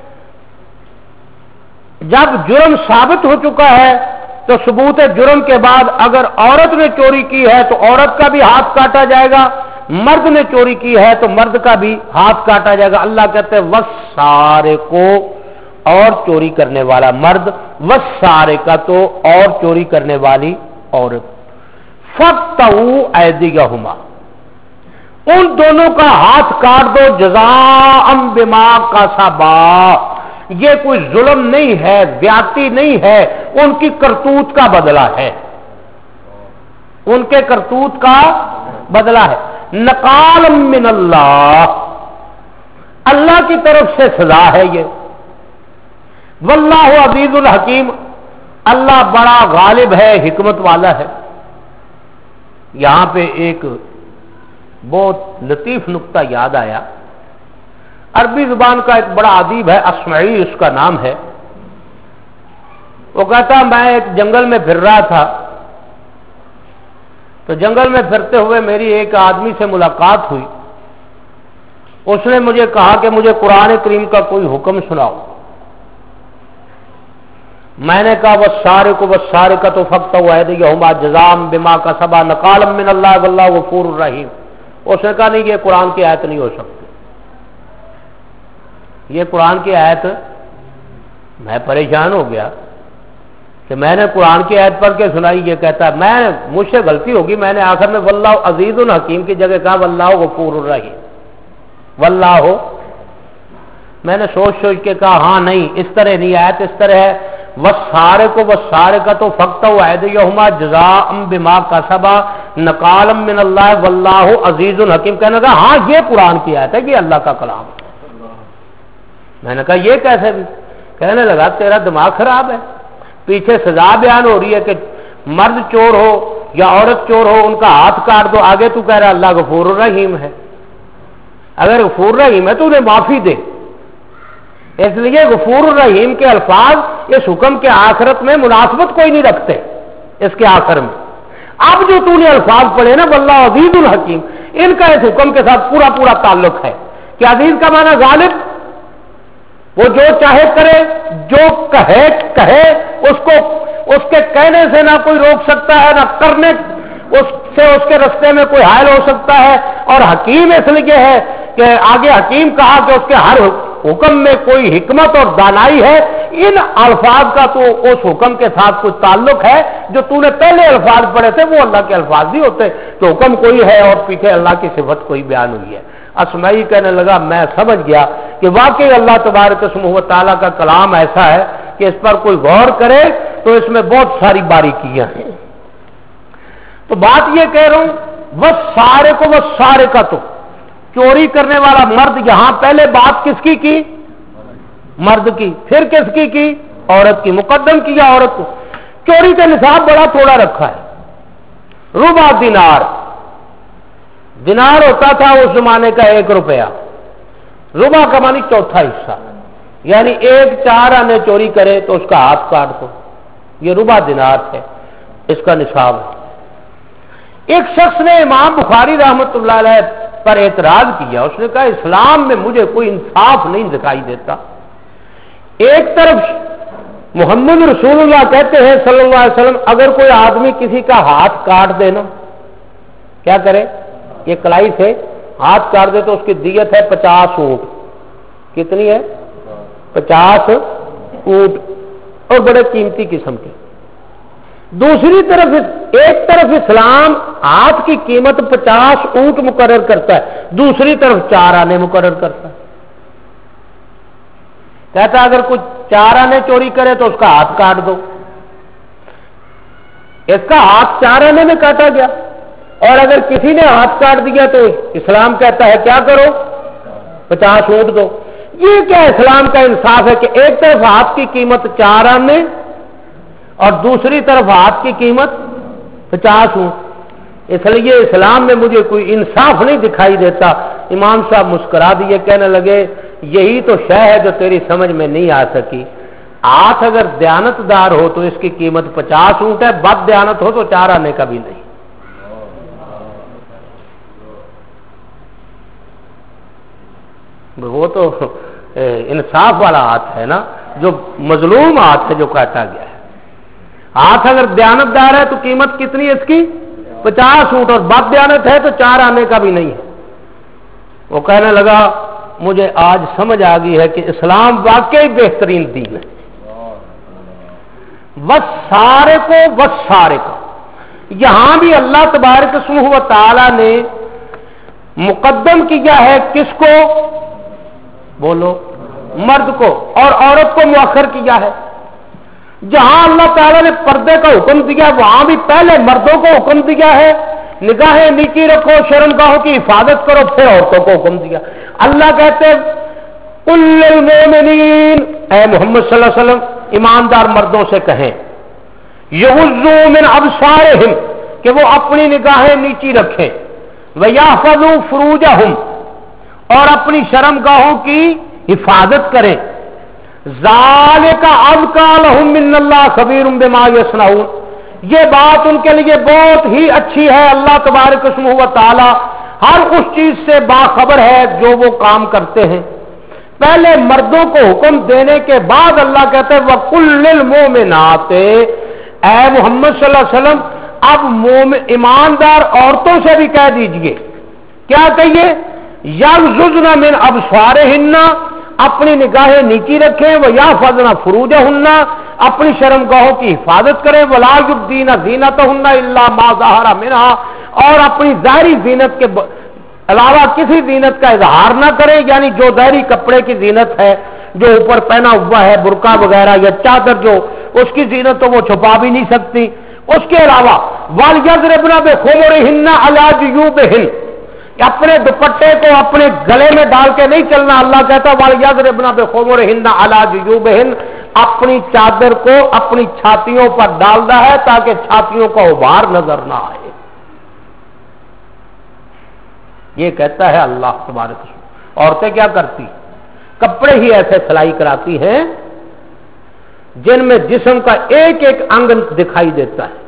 Speaker 3: جب جرم ثابت ہو چکا ہے تو ثبوت جرم کے بعد اگر عورت نے چوری کی ہے تو عورت کا بھی ہاتھ کاٹا جائے گا، مرد نے چوری کی ہے تو مرد کا بھی ہاتھ کاٹا جائے گا۔ اللہ کہتے ہیں وَالسَّارِقُ، اور چوری کرنے والا مرد، وَالسَّارِقَةُ، اور چوری کرنے والی عورت، فَاقْطَعُوا أَيْدِيَهُمَا، ان دونوں کا ہاتھ کاٹ دو، جزاء بما کسبا، یہ کوئی ظلم نہیں ہے، زیادتی نہیں ہے، ان کی کرتوت کا بدلہ ہے، ان کے کرتوت کا بدلہ ہے، نقال من اللہ، اللہ کی طرف سے سزا ہے یہ، واللہ عزیز الحکیم، اللہ بڑا غالب ہے، حکمت والا ہے۔ یہاں پہ ایک بہت لطیف نقطہ یاد آیا، عربی زبان کا ایک بڑا ادیب ہے، اسمعی اس کا نام ہے، وہ کہتا میں ایک جنگل میں پھر رہا تھا تو جنگل میں پھرتے ہوئے میری ایک آدمی سے ملاقات ہوئی، اس نے مجھے کہا کہ مجھے قرآن کریم کا کوئی حکم سناؤ۔ میں نے کہا وَالسَّارِقُ وَالسَّارِقَةُ فَاقْطَعُوا أَيْدِيَهُمَا جَزَاءً بِمَا كَسَبَا نَكَالًا مِّنَ اللَّهِ وَاللَّهُ غَفُورٌ رَحِيمٌ۔ اس نے کہا نہیں، یہ قرآن کی آیت نہیں ہو سکتی، یہ قرآن کی آیت۔ میں پریشان ہو گیا کہ میں نے قرآن کی آیت پڑھ کے سنائی، یہ کہتا ہے میں مجھ سے غلطی ہوگی، میں نے آخر میں واللہ عزیز الحکیم کی جگہ کہا واللہ غفور الرحیم، واللہ، میں نے سوچ سوچ کے کہا ہاں نہیں، اس طرح نہیں، آیت اس طرح ہے وَالسَّارِقُ وَالسَّارِقَةُ فَاقْطَعُوا أَيْدِيَهُمَا جَزَاءً بِمَا كَسَبَا نَكَالًا مِّنَ اللَّهِ وَاللَّهُ عَزِيزٌ حَكِيمٌ۔ کہنے لگا ہاں یہ قرآن کی آیت ہے، یہ اللہ کا کلام ہے۔ میں نے کہا یہ کیسے بھی؟ کہنے لگا تیرا دماغ خراب ہے، پیچھے سزا بیان ہو رہی ہے کہ مرد چور ہو یا عورت چور ہو ان کا ہاتھ کاٹ دو، آگے تو کہہ رہا اللہ غفور الرحیم ہے۔ اگر غفور الرحیم ہے تو انہیں معافی دے، اس لیے غفور الرحیم کے الفاظ اس حکم کے آخرت میں مناسبت کوئی نہیں رکھتے، اس کے آخر میں۔ اب جو تو نے الفاظ پڑھے نا واللہ عزیز الحکیم، ان کا اس حکم کے ساتھ پورا پورا تعلق ہے کہ عزیز کا معنی غالب، وہ جو چاہے کرے، جو کہے کہے اس کو اس کے کہنے سے نہ کوئی روک سکتا ہے، نہ کرنے اس سے اس کے رستے میں کوئی حائل ہو سکتا ہے، اور حکیم اس لیے ہے کہ آگے حکیم کہا کہ اس کے ہر हुक्म में कोई हिकमत और दानाई है, इन अल्फाज का तो उस हुक्म के साथ कुछ ताल्लुक है, जो तूने पहले अल्फाज पढ़े थे वो अल्लाह के अल्फाज नहीं होते, तो हुक्म कोई है और पीछे अल्लाह की सिफत कोई बयान हुई है। असमाई कहने लगा मैं समझ गया कि वाकई अल्लाह तबारक व तआला का कलाम ऐसा है कि इस पर कोई गौर करे तो इसमें बहुत सारी बारीकियां हैं। तो बात ये कह रहा हूं, वह सारे को वह सारे का तो चोरी करने वाला मर्द, यहां पहले बात किसकी की? मर्द की, फिर किसकी की? औरत की। मुकद्दम किया औरत को। चोरी का निसाब बड़ा थोड़ा रखा है, रुबा दिनार। दिनार होता था उस जमाने का एक रुपया, रुबा का मानी चौथा हिस्सा, यानी एक चार आने चोरी करे तो उसका हाथ काट दो, ये रुबा दिनार है, इसका निसाब है। एक शख्स ने इमाम बुखारी रहमतुल्लाह अलैह पर एतराज किया, उसने कहा इस्लाम में मुझे कोई इंसाफ नहीं दिखाई देता। एक तरफ मोहम्मद रसूलुल्लाह कहते हैं सल्लल्लाहु अलैहि वसल्लम, अगर कोई आदमी किसी का हाथ काट देना, क्या करे? ये कलाई से हाथ काट दे तो उसकी दियत है पचास ऊंट। कितनी है? पचास ऊंट, और बड़े कीमती किस्म के। दूसरी तरफ, एक तरफ इस्लाम हाथ की कीमत पचास ऊंट मुकर्रर करता है, दूसरी तरफ चार आने मुकर्रर करता है। कहता अगर कुछ चार आने चोरी करे तो उसका हाथ काट दो। इसका हाथ चार आने में काटा गया, और अगर किसी ने हाथ काट दिया तो इस्लाम कहता है क्या करो? पचास ऊंट दो। ये क्या इस्लाम का इंसाफ है कि एक तरफ हाथ की कीमत चार आने और दूसरी तरफ हाथ की कीमत पचास ऊंट? इसलिए इस्लाम में मुझे कोई इंसाफ नहीं दिखाई देता। इमाम साहब मुस्कुरा दिए, कहने लगे यही तो शय है जो तेरी समझ में नहीं आ सकी। हाथ अगर दयानतदार हो तो इसकी कीमत पचास ऊंट है, बद दयानत हो तो चार आने का भी नहीं। वो तो इंसाफ वाला हाथ है ना, जो मजलूम हाथ है जो काटा गया है। हाथ अगर दयानतदार है तो कीमत कितनी है इसकी? पचास ऊंट, और बद दयानत है तो चार आने का भी नहीं है। वो कहने लगा मुझे आज समझ आ गई है कि इस्लाम वाकई बेहतरीन दीन है। बस सारे को बस सारे का, यहां भी अल्लाह तबारक व तआला ने मुकद्दम किया है किसको? बोलो, मर्द को, और औरत को मुअख्खर किया है। जहां अल्लाह ताला ने पर्दे का हुक्म दिया वहां भी पहले मर्दों को हुक्म दिया है, निगाहें नीची रखो, शर्मगाहों की हिफाजत करो, फिर औरतों को हुक्म दिया। अल्लाह कहते कुल लिल मोमिनीन, ऐ मोहम्मद सल्लल्लाहु अलैहि वसल्लम ईमानदार मर्दों से कहें, युग़्ज़ू मिन अब्सारिहिम, कि वो अपनी निगाहें नीची रखें, व यहफ़ज़ू फ़ुरूजहुम, और अपनी शर्मगाहों की हिफाजत करें। ज़ालिका अज़का लहुम मिनल्लाह ख़बीरुम बिमा यस्नऊन, ये बात उनके लिए बहुत ही अच्छी है। अल्लाह तबारक व तआला हर उस चीज से बाखबर है जो वो काम करते हैं। पहले मर्दों को हुक्म देने के बाद अल्लाह कहते हैं वकुल लिल मोमिनाते, ऐ मोहम्मद सल्लल्लाहु अलैहि वसल्लम अब मोमिन ईमानदार औरतों से भी कह दीजिए, क्या कहिए? यग़ज़ुज़्न मिन अब्सारिहिन्ना, अपनी निगाहें नीची रखें, व यहफ़ज़्न फ़ुरूजहुन्ना, अपनी शर्मगाहों की हिफाजत करें, वला युब्दीना ज़ीनतहुन्ना इल्ला मा ज़हरा मिनहा, और अपनी ज़ाहिरी ज़ीनत के अलावा किसी ज़ीनत का इजहार ना करें, यानी जो ज़ाहिरी कपड़े की ज़ीनत है, जो ऊपर पहना हुआ है बुर्का वगैरह या चादर, जो उसकी ज़ीनत तो वो छुपा भी नहीं सकती। उसके अलावा वल यज़रिबना बिख़ुमुरिहिन्ना अला जुयूबिहिन, अपने दुपट्टे को अपने गले में डाल के नहीं चलना। अल्लाह कहता वल यज़रिबना बिख़ुमुरिहिन्ना अला जुयूबिहिन, अपनी चादर को अपनी छातियों पर डालना है ताकि छातियों का उभार नजर ना आए। ये कहता है अल्लाह तबारक। औरतें क्या करती? कपड़े ही ऐसे सिलाई कराती हैं जिनमें जिस्म का एक एक अंग दिखाई देता है।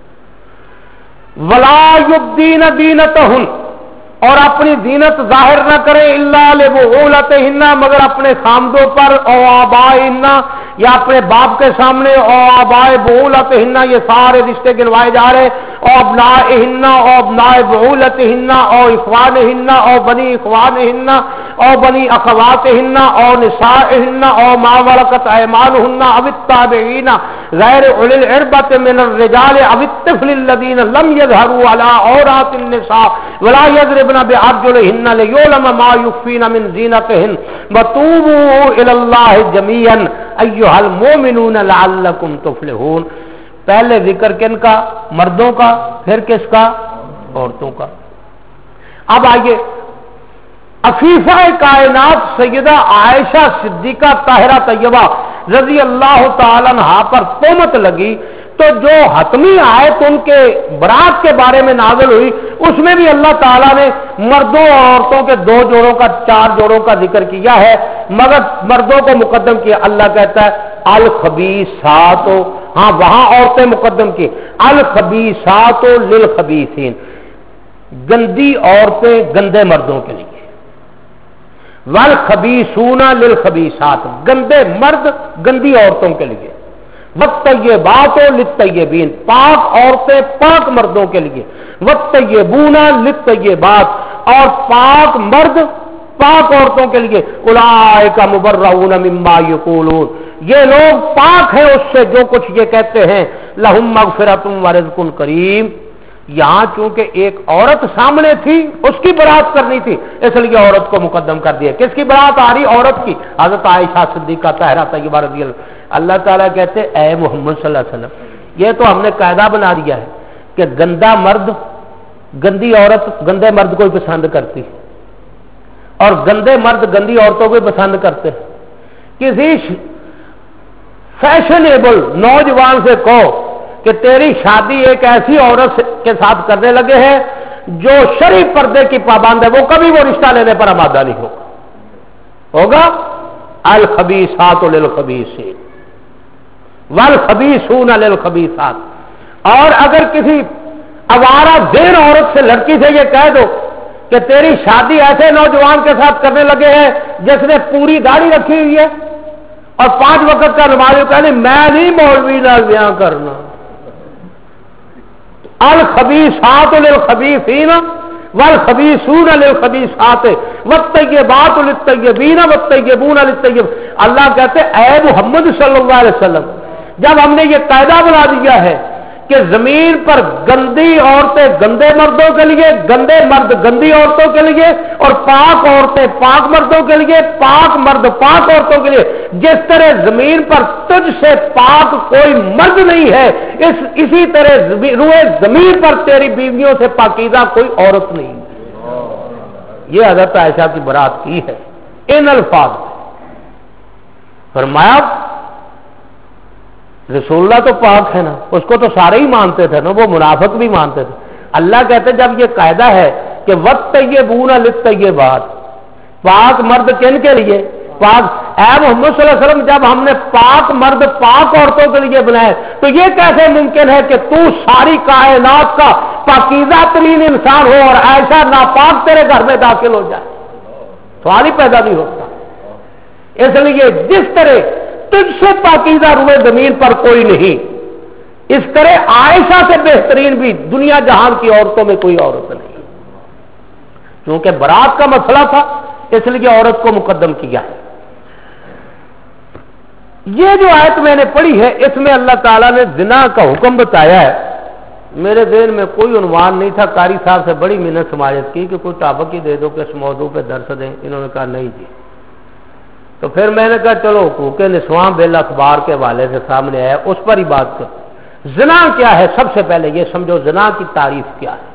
Speaker 3: वला युब्दीन दीनतहुन, और अपनी दीनत जाहिर न करें, इल्ला लिबुउलतिहिन्ना, मगर अपने खामदों पर, और आबाइहिन्ना, یا اپنے باپ کے سامنے اور آبائے بولت ہننا، یہ سارے رشتے گنوائے جا رہے، اور ابنا ہننا اور ابنا بولت ہننا اور اخوان ہننا اور بنی اخوان ہننا اور بنی اخوات ہننا اور نساء ہننا اور ما ملکت ایمان ہننا او التابعین غیر اولی الاربۃ من الرجال او الطفل الذین لم یظہروا علی عورات النساء ولا یضربن بارجلہن لیعلم ما یخفین من زینتہن وتوبوا الی اللہ جميعا ایھا المؤمنون لعلکم تفلحون۔ پہلے ذکر کن کا؟ مردوں کا، پھر کس کا؟ عورتوں کا۔ اب آئیے عفیفہ کائنات سیدہ عائشہ صدیقہ طاہرہ طیبہ رضی اللہ تعالیٰ عنہا پر تہمت لگی تو جو حتمی آیت ان کے برات کے بارے میں نازل ہوئی اس میں بھی اللہ تعالیٰ نے مردوں اور عورتوں کے دو جوڑوں کا، چار جوڑوں کا ذکر کیا ہے، مگر مردوں کو مقدم کیا۔ اللہ کہتا ہے الخبیثات، ہاں وہاں عورتیں مقدم کی، الخبیثات للخبیثین، گندی عورتیں گندے مردوں کے لیے، والخبیثون للخبیثات، گندے مرد گندی عورتوں کے لیے، والطیبات للطیبین، پاک عورتیں پاک مردوں کے لیے، والطیبون للطیبات، اور پاک مرد پاک عورتوں کے لیے، اولئک مبرؤون مما یقولون، یہ لوگ پاک ہیں اس سے جو کچھ یہ کہتے ہیں، لہم مغفرۃ ورزق کریم۔ یہاں چونکہ ایک عورت سامنے تھی اس کی برات کرنی تھی اس لیے عورت کو مقدم کر دیا۔ کس کی برات آ رہی؟ عورت کی، حضرت عائشہ صدیقہ طاہرہ طیبہ رضی اللہ۔ اللہ تعالیٰ کہتے اے محمد صلی اللہ علیہ وسلم، یہ تو ہم نے قاعدہ بنا دیا ہے کہ گندا مرد گندی عورت گندے مرد کو بھی پسند کرتی اور گندے مرد گندی عورتوں کو بھی پسند کرتے۔ کسی فیشنیبل نوجوان سے کہو کہ تیری شادی ایک ایسی عورت کے ساتھ کرنے لگے ہیں جو شرعی پردے کی پابند ہے، وہ کبھی وہ رشتہ لینے پر آمادہ نہیں ہوگا ہوگا الخبیثات للخبیثین والخبیثون للخبیثات۔ اور اگر کسی آوارہ ذہن عورت سے، لڑکی سے یہ کہہ دو کہ تیری شادی ایسے نوجوان کے ساتھ کرنے لگے ہیں جس نے پوری داڑھی رکھی ہوئی ہے اور پانچ وقت کا نماز کہنے میں نہیں مولوی نال بیاہ کرنا، الخبیثات للخبیثین والخبیثون للخبیثات والطیبات للطیبین والطیبون للطیب۔ اللہ کہتے اے محمد صلی اللہ علیہ وسلم، جب ہم نے یہ قاعدہ بنا دیا ہے کہ زمین پر گندی عورتیں گندے مردوں کے لیے، گندے مرد گندی عورتوں کے لیے، اور پاک عورتیں پاک مردوں کے لیے، پاک مرد پاک عورتوں کے لیے، جس طرح زمین پر تجھ سے پاک کوئی مرد نہیں ہے، اس اسی طرح روئے زمین پر تیری بیویوں سے پاکیزہ کوئی عورت نہیں۔ یہ حضرت عائشہ کی برات کی ہے ان الفاظ میں۔ فرمایا رسول اللہ تو پاک ہے نا، اس کو تو سارے ہی مانتے تھے نا، وہ منافق بھی مانتے تھے۔ اللہ کہتے جب یہ قاعدہ ہے کہ والطیبون للطیبات، پاک مرد کن کے لیے؟ پاک۔ اے محمد صلی اللہ علیہ وسلم، جب ہم نے پاک مرد پاک عورتوں کے لیے بنائے تو یہ کیسے ممکن ہے کہ تو ساری کائنات کا پاکیزہ ترین انسان ہو اور عائشہ ناپاک تیرے گھر میں داخل ہو جائے؟ سوال ہی پیدا نہیں ہوتا۔ اس لیے جس طرح تجھ سے پاکیزہ روئے زمین پر کوئی نہیں، اس طرح عائشہ سے بہترین بھی دنیا جہان کی عورتوں میں کوئی عورت نہیں، کیونکہ برات کا مسئلہ تھا اس لیے عورت کو مقدم کیا ہے۔ یہ جو آیت میں نے پڑھی ہے اس میں اللہ تعالیٰ نے زنا کا حکم بتایا ہے۔ میرے ذہن میں کوئی عنوان نہیں تھا، قاری صاحب سے بڑی محنت سماجت کی کہ کوئی ٹاپک ہی دے دو کہ اس موضوع پہ درس دیں، انہوں نے کہا نہیں جی۔ تو پھر میں نے کہا چلو حقوق نسواں بل اخبار کے حوالے سے سامنے آیا، اس پر ہی بات کر۔ زنا کیا ہے؟ سب سے پہلے یہ سمجھو زنا کی تعریف کیا ہے۔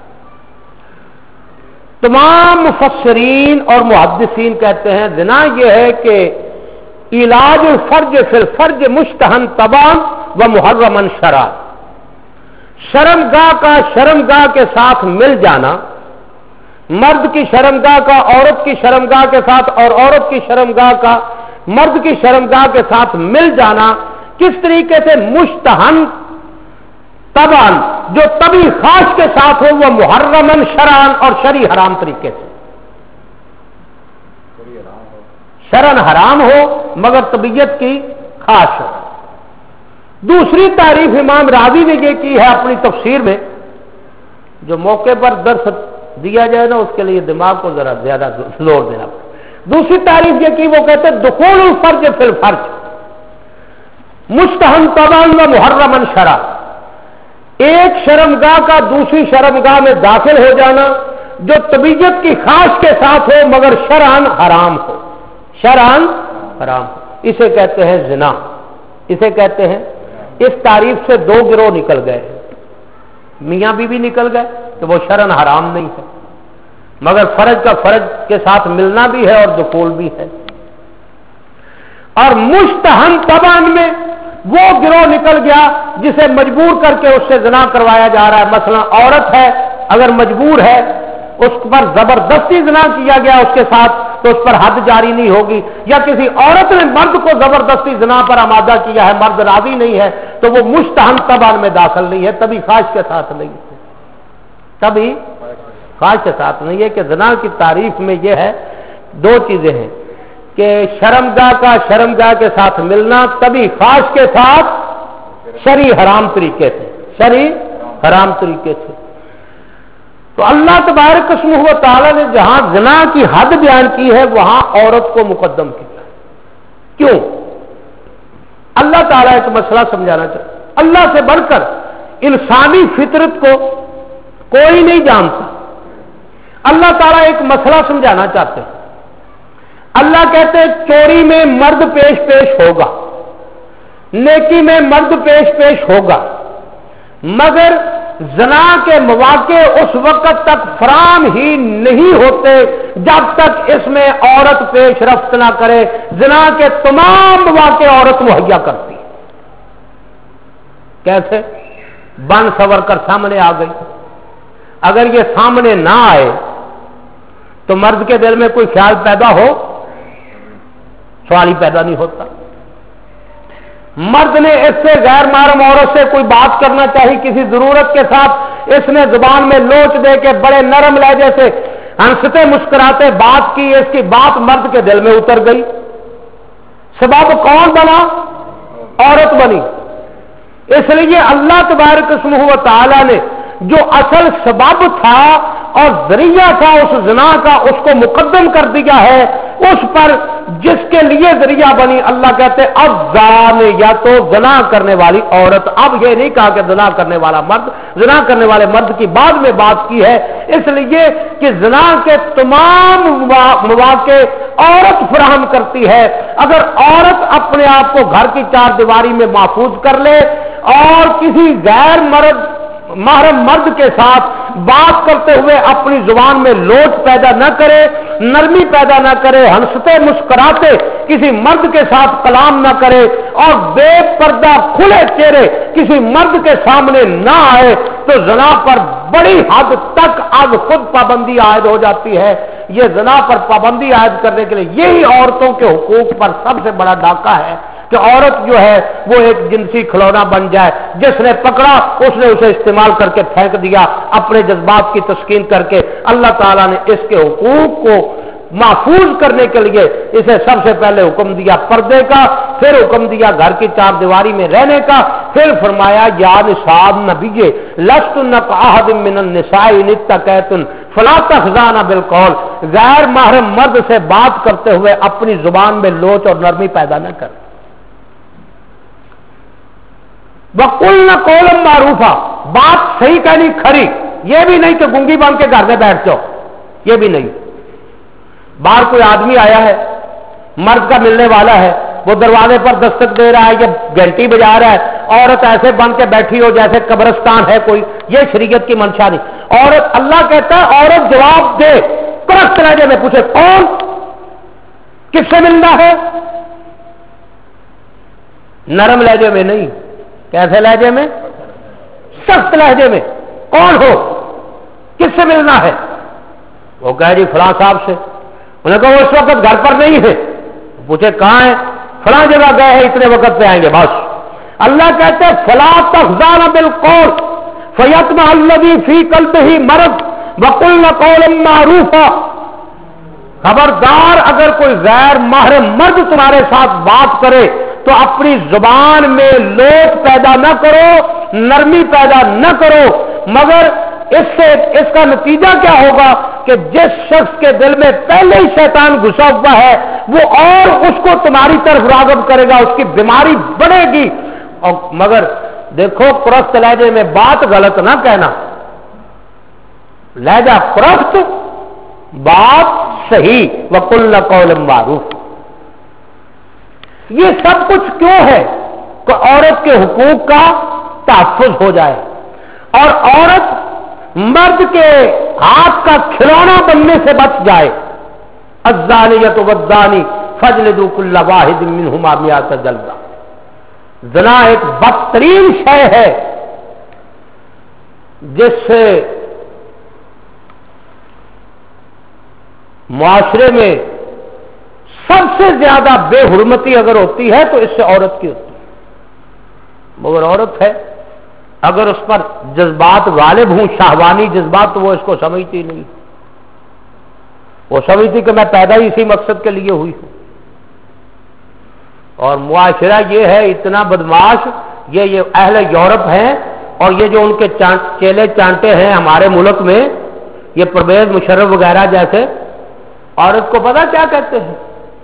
Speaker 3: تمام مفسرین اور محدثین کہتے ہیں زنا یہ ہے کہ علاج الفرج فی الفرج مشتہن طبعا و محرما شرعا، شرمگاہ کا شرمگاہ کے ساتھ مل جانا، مرد کی شرمگاہ کا عورت کی شرمگاہ کے ساتھ اور عورت کی شرمگاہ کا مرد کی شرمگاہ کے ساتھ مل جانا، کس طریقے سے؟ مشتہن طبعا، جو طبی خواہش کے ساتھ ہو، وہ محرمن شرعن، اور شرعی حرام طریقے سے، شرعن حرام ہو مگر طبیعت کی خاص شرم. دوسری تعریف امام راضی نے یہ کی ہے اپنی تفسیر میں، جو موقع پر درس دیا جائے نا اس کے لیے دماغ کو ذرا زیادہ زور دینا پڑے. دوسری تعریف یہ کی، وہ کہتے ہیں دخول الفرج فی الفرج مستحن طبعا و محرمن شرع، ایک شرمگاہ کا دوسری شرمگاہ میں داخل ہو جانا جو طبیعت کی خواہش کے ساتھ ہو مگر شرعن حرام ہو، شرعن حرام ہو، اسے کہتے ہیں زنا. اسے کہتے ہیں، اس تعریف سے دو گروہ نکل گئے، میاں بیوی نکل گئے کہ وہ شرعن حرام نہیں ہے مگر فرج کا فرج کے ساتھ ملنا بھی ہے اور دخول بھی ہے. اور مستحن طبعاً میں وہ گروہ نکل گیا جسے مجبور کر کے اس سے زنا کروایا جا رہا ہے. مثلا عورت ہے، اگر مجبور ہے اس پر زبردستی زنا کیا گیا اس کے ساتھ تو اس پر حد جاری نہیں ہوگی، یا کسی عورت نے مرد کو زبردستی زنا پر آمادہ کیا ہے، مرد راضی نہیں ہے تو وہ مستحن طبعاً میں داخل نہیں ہے، تبھی خواہش کے ساتھ نہیں ہے، تبھی خواہش کے ساتھ نہیں ہے. کہ زنا کی تعریف میں یہ ہے، دو چیزیں ہیں کہ شرمگاہ کا شرمگاہ کے ساتھ ملنا تبھی خواہش کے ساتھ شرعی حرام طریقے سے، شرعی حرام طریقے سے. تو اللہ تبارک اسمہ و تعالی نے جہاں زنا کی حد بیان کی ہے وہاں عورت کو مقدم کیا. کیوں؟ اللہ تعالیٰ ایک مسئلہ سمجھانا چاہتا، اللہ سے بڑھ کر انسانی فطرت کو کوئی نہیں جانتا. اللہ تعالیٰ ایک مسئلہ سمجھانا چاہتے ہیں. اللہ کہتے ہیں چوری میں مرد پیش پیش ہوگا، نیکی میں مرد پیش پیش ہوگا، مگر زنا کے مواقع اس وقت تک فراہم ہی نہیں ہوتے جب تک اس میں عورت پیش رفت نہ کرے. زنا کے تمام مواقع عورت مہیا کرتی ہے. کیسے؟ بن سور کر سامنے آ گئی، اگر یہ سامنے نہ آئے تو مرد کے دل میں کوئی خیال پیدا ہو، سوال ہی پیدا نہیں ہوتا. مرد نے اس سے غیر محرم عورت سے کوئی بات کرنا چاہی کسی ضرورت کے ساتھ، اس نے زبان میں لوچ دے کے بڑے نرم لہجے سے ہنستے مسکراتے بات کی، اس کی بات مرد کے دل میں اتر گئی. سبب کون بنا؟ عورت بنی. اس لیے اللہ تبارک اسمہ و تعالی نے جو اصل سبب تھا اور ذریعہ تھا اس زنا کا، اس کو مقدم کر دیا ہے اس پر جس کے لیے ذریعہ بنی. اللہ کہتے اب زان یا تو زنا کرنے والی عورت. اب یہ نہیں کہا کہ زنا کرنے والا مرد، زنا کرنے والے مرد کی بعد میں بات کی ہے، اس لیے کہ زنا کے تمام مواقع عورت فراہم کرتی ہے. اگر عورت اپنے آپ کو گھر کی چار دیواری میں محفوظ کر لے اور کسی غیر مرد محرم مرد کے ساتھ بات کرتے ہوئے اپنی زبان میں لوچ پیدا نہ کرے، نرمی پیدا نہ کرے، ہنستے مسکراتے کسی مرد کے ساتھ کلام نہ کرے اور بے پردہ کھلے چہرے کسی مرد کے سامنے نہ آئے تو زنا پر بڑی حد تک اب خود پابندی عائد ہو جاتی ہے. یہ زنا پر پابندی عائد کرنے کے لیے یہی عورتوں کے حقوق پر سب سے بڑا ڈاکہ ہے کہ عورت جو ہے وہ ایک جنسی کھلونا بن جائے. جس نے پکڑا اس نے اسے استعمال کر کے پھینک دیا اپنے جذبات کی تسکین کر کے. اللہ تعالیٰ نے اس کے حقوق کو محفوظ کرنے کے لیے اسے سب سے پہلے حکم دیا پردے کا، پھر حکم دیا گھر کی چار دیواری میں رہنے کا، پھر فرمایا یا نساء النبی لستن کاحد من النساء ان اتقیتن فلا تخضعن بالقول. غیر محرم مرد سے بات کرتے ہوئے اپنی زبان میں لوچ اور نرمی پیدا نہ کر. وَقُلْنَ قَوْلًا مَّعْرُوفًا، بات صحیح کہنی کھری، یہ بھی نہیں کہ گنگی بن کے گھر میں بیٹھ جاؤ، یہ بھی نہیں. باہر کوئی آدمی آیا ہے، مرد کا ملنے والا ہے، وہ دروازے پر دستک دے رہا ہے یا گھنٹی بجا رہا ہے، عورت ایسے بن کے بیٹھی ہو جیسے قبرستان ہے کوئی، یہ شریعت کی منشا نہیں. عورت، اللہ کہتا ہے عورت جواب دے، کرخت لہجے میں پوچھے کون، کس سے ملنا ہے، نرم لہجے میں نہیں. کیسے لہجے میں؟ سخت لہجے میں. کون ہو، کس سے ملنا ہے؟ وہ کہے جی فلاں صاحب سے. انہوں نے کہا وہ اس وقت گھر پر نہیں ہے. پوچھے کہاں ہے؟ فلاں جگہ گئے ہیں، اتنے وقت پہ آئیں گے بس. اللہ کہتے ہیں فلا تخضعن بالقول فیطمع الذی فی قلبہ مرض وقلن قولا معروفا. خبردار اگر کوئی غیر محرم مرد تمہارے ساتھ بات کرے تو اپنی زبان میں لوٹ پیدا نہ کرو، نرمی پیدا نہ کرو، مگر اس سے اس کا نتیجہ کیا ہوگا کہ جس شخص کے دل میں پہلے ہی شیطان گھسا ہوا ہے وہ اور اس کو تمہاری طرف راغب کرے گا، اس کی بیماری بڑھے گی۔ اور مگر دیکھو پرست لہجے میں بات غلط نہ کہنا، لہجہ پرست بات صحیح، وَقُلْنَ قَوْلًا مَّعْرُوفًا۔ یہ سب کچھ کیوں ہے کہ عورت کے حقوق کا تحفظ ہو جائے اور عورت مرد کے ہاتھ کا کھلونا بننے سے بچ جائے۔ الزانیۃ والزانی فاجلدوا کل واحد منہما مئۃ جلدہ۔ زنا ایک بدترین شے ہے جس سے معاشرے میں سب سے زیادہ بے حرمتی اگر ہوتی ہے تو اس سے عورت کی ہوتی ہے، مگر عورت ہے اگر اس پر جذبات غالب ہوں، شہوانی جذبات، تو وہ اس کو سمجھتی نہیں، وہ سمجھتی کہ میں پیدا ہی اسی مقصد کے لیے ہوئی ہوں۔ اور معاشرہ یہ ہے اتنا بدماش، یہ یہ اہل یورپ ہیں اور یہ جو ان کے چیلے چانٹے ہیں ہمارے ملک میں، یہ پرویز مشرف وغیرہ جیسے، عورت کو پتہ کیا کہتے ہیں؟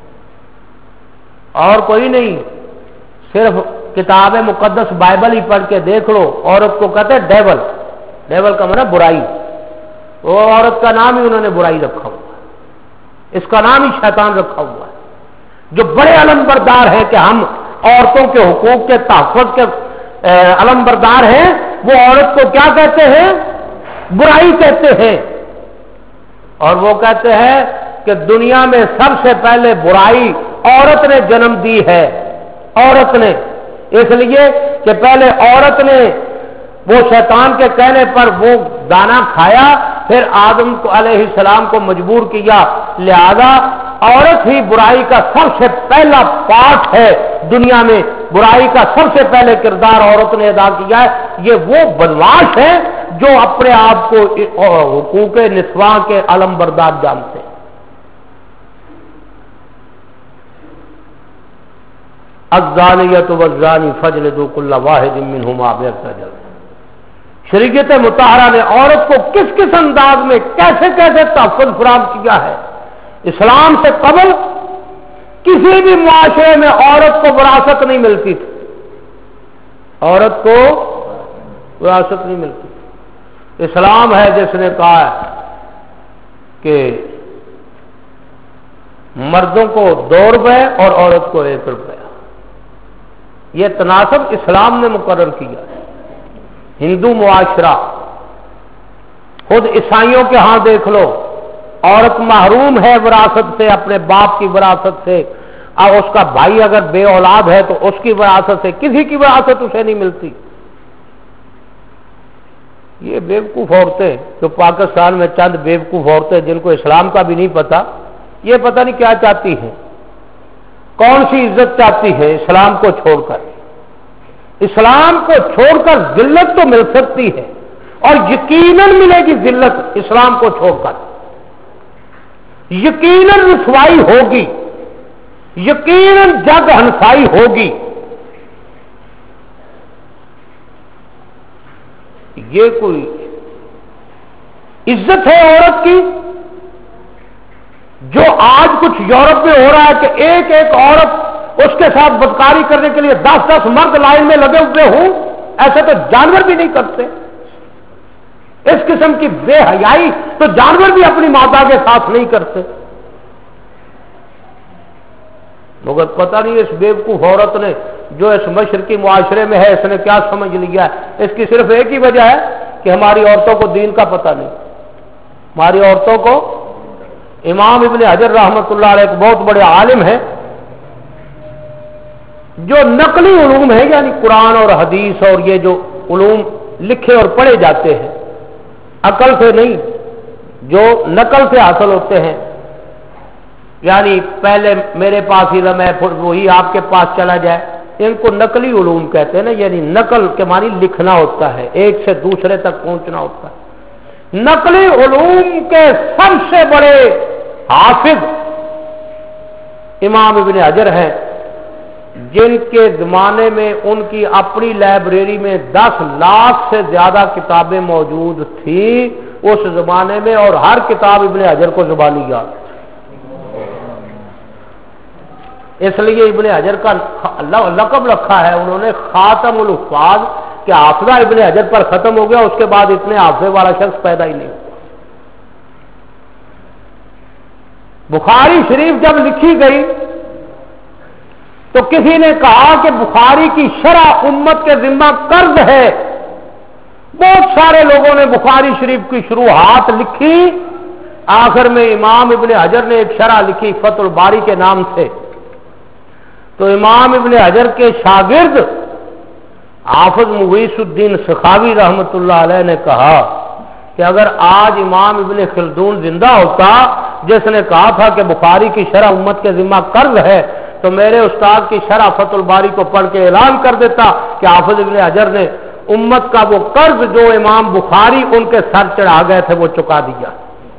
Speaker 3: اور کوئی نہیں، صرف کتاب مقدس بائبل ہی پڑھ کے دیکھ لو، عورت کو کہتے ہیں ڈیول۔ ڈیول کا معنی برائی، وہ عورت کا نام ہی انہوں نے برائی رکھا ہوا ہے، اس کا نام ہی شیطان رکھا ہوا ہے۔ جو بڑے علم بردار ہیں کہ ہم عورتوں کے حقوق کے تحفظ کے علم بردار ہیں، وہ عورت کو کیا کہتے ہیں؟ برائی کہتے ہیں۔ اور وہ کہتے ہیں کہ دنیا میں سب سے پہلے برائی عورت نے جنم دی ہے، عورت نے، اس لیے کہ پہلے عورت نے وہ شیطان کے کہنے پر وہ دانا کھایا، پھر آدم کو علیہ السلام کو مجبور کیا، لہذا عورت ہی برائی کا سب سے پہلا پارٹ ہے دنیا میں، برائی کا سب سے پہلے کردار عورت نے ادا کیا ہے۔ یہ وہ بدماش ہے جو اپنے آپ کو حقوق نسواں کے علم بردار جانتے ہیں۔ الزانیۃ والزانی فاجلدوا کل واحد منہما مئۃ جلدہ۔ شریعت مطہرہ نے عورت کو کس کس انداز میں کیسے کیسے تحفظ فراہم کیا ہے۔ اسلام سے قبل کسی بھی معاشرے میں عورت کو وراثت نہیں ملتی تھی، عورت کو وراثت نہیں ملتی تھی۔ اسلام ہے جس نے کہا ہے کہ مردوں کو دو روپے اور عورت کو ایک روپیہ، یہ تناسب اسلام نے مقرر کیا ہے۔ ہندو معاشرہ، خود عیسائیوں کے ہاں دیکھ لو، عورت محروم ہے وراثت سے، اپنے باپ کی وراثت سے، اور اس کا بھائی اگر بے اولاد ہے تو اس کی وراثت سے، کسی کی وراثت اسے نہیں ملتی۔ یہ بیوقوف عورتیں جو پاکستان میں چند بیوقوف عورتیں جن کو اسلام کا بھی نہیں پتا، یہ پتہ نہیں کیا چاہتی ہیں، کون سی عزت چاہتی ہے اسلام کو چھوڑ کر۔ اسلام کو چھوڑ کر ذلت تو مل سکتی ہے، اور یقیناً ملے گی ذلت اسلام کو چھوڑ کر، یقیناً رسوائی ہوگی، یقیناً جگ ہنسائی ہوگی۔ یہ کوئی عزت ہے عورت کی جو آج کچھ یورپ میں ہو رہا ہے کہ ایک ایک عورت اس کے ساتھ بدکاری کرنے کے لیے دس دس مرد لائن میں لگے ہوئے ہوں؟ ایسے تو جانور بھی نہیں کرتے۔ اس قسم کی بے حیائی تو جانور بھی اپنی ماتا کے ساتھ نہیں کرتے۔ مگر پتہ نہیں اس بیوقوف عورت نے جو اس مشرقی معاشرے میں ہے اس نے کیا سمجھ لیا ہے۔ اس کی صرف ایک ہی وجہ ہے کہ ہماری عورتوں کو دین کا پتہ نہیں، ہماری عورتوں کو۔ امام ابن حجر رحمۃ اللہ علیہ ایک بہت بڑے عالم ہیں جو نقلی علوم ہے، یعنی قرآن اور حدیث اور یہ جو علوم لکھے اور پڑھے جاتے ہیں عقل سے نہیں، جو نقل سے حاصل ہوتے ہیں، یعنی پہلے میرے پاس علم ہے پھر وہی آپ کے پاس چلا جائے، ان کو نقلی علوم کہتے ہیں نا، یعنی نقل کے معنی لکھنا ہوتا ہے، ایک سے دوسرے تک پہنچنا ہوتا ہے۔ نقلی علوم کے سب سے بڑے حافظ امام ابن حجر ہیں۔ جن کے زمانے میں ان کی اپنی لائبریری میں دس لاکھ سے زیادہ کتابیں موجود تھیں اس زمانے میں، اور ہر کتاب ابن حجر کو زبانی یاد، اس لیے ابن حجر کا لقب رکھا ہے انہوں نے خاتم الحفاظ، کہ حافظہ ابن حجر پر ختم ہو گیا، اس کے بعد اتنے حافظے والا شخص پیدا ہی نہیں ہوا۔ بخاری شریف جب لکھی گئی تو کسی نے کہا کہ بخاری کی شرح امت کے ذمہ قرض ہے، بہت سارے لوگوں نے بخاری شریف کی شروحات لکھی، آخر میں امام ابن حجر نے ایک شرح لکھی فتح الباری کے نام سے، تو امام ابن حجر کے شاگرد حافظ مغیث الدین سخاوی رحمۃ اللہ علیہ نے کہا کہ اگر آج امام ابن خلدون زندہ ہوتا جس نے کہا تھا کہ بخاری کی شرح امت کے ذمہ قرض ہے، تو میرے استاد کی شرح فتح الباری کو پڑھ کے اعلان کر دیتا کہ حافظ ابن حجر نے امت کا وہ قرض جو امام بخاری ان کے سر چڑھا گئے تھے وہ چکا دیا۔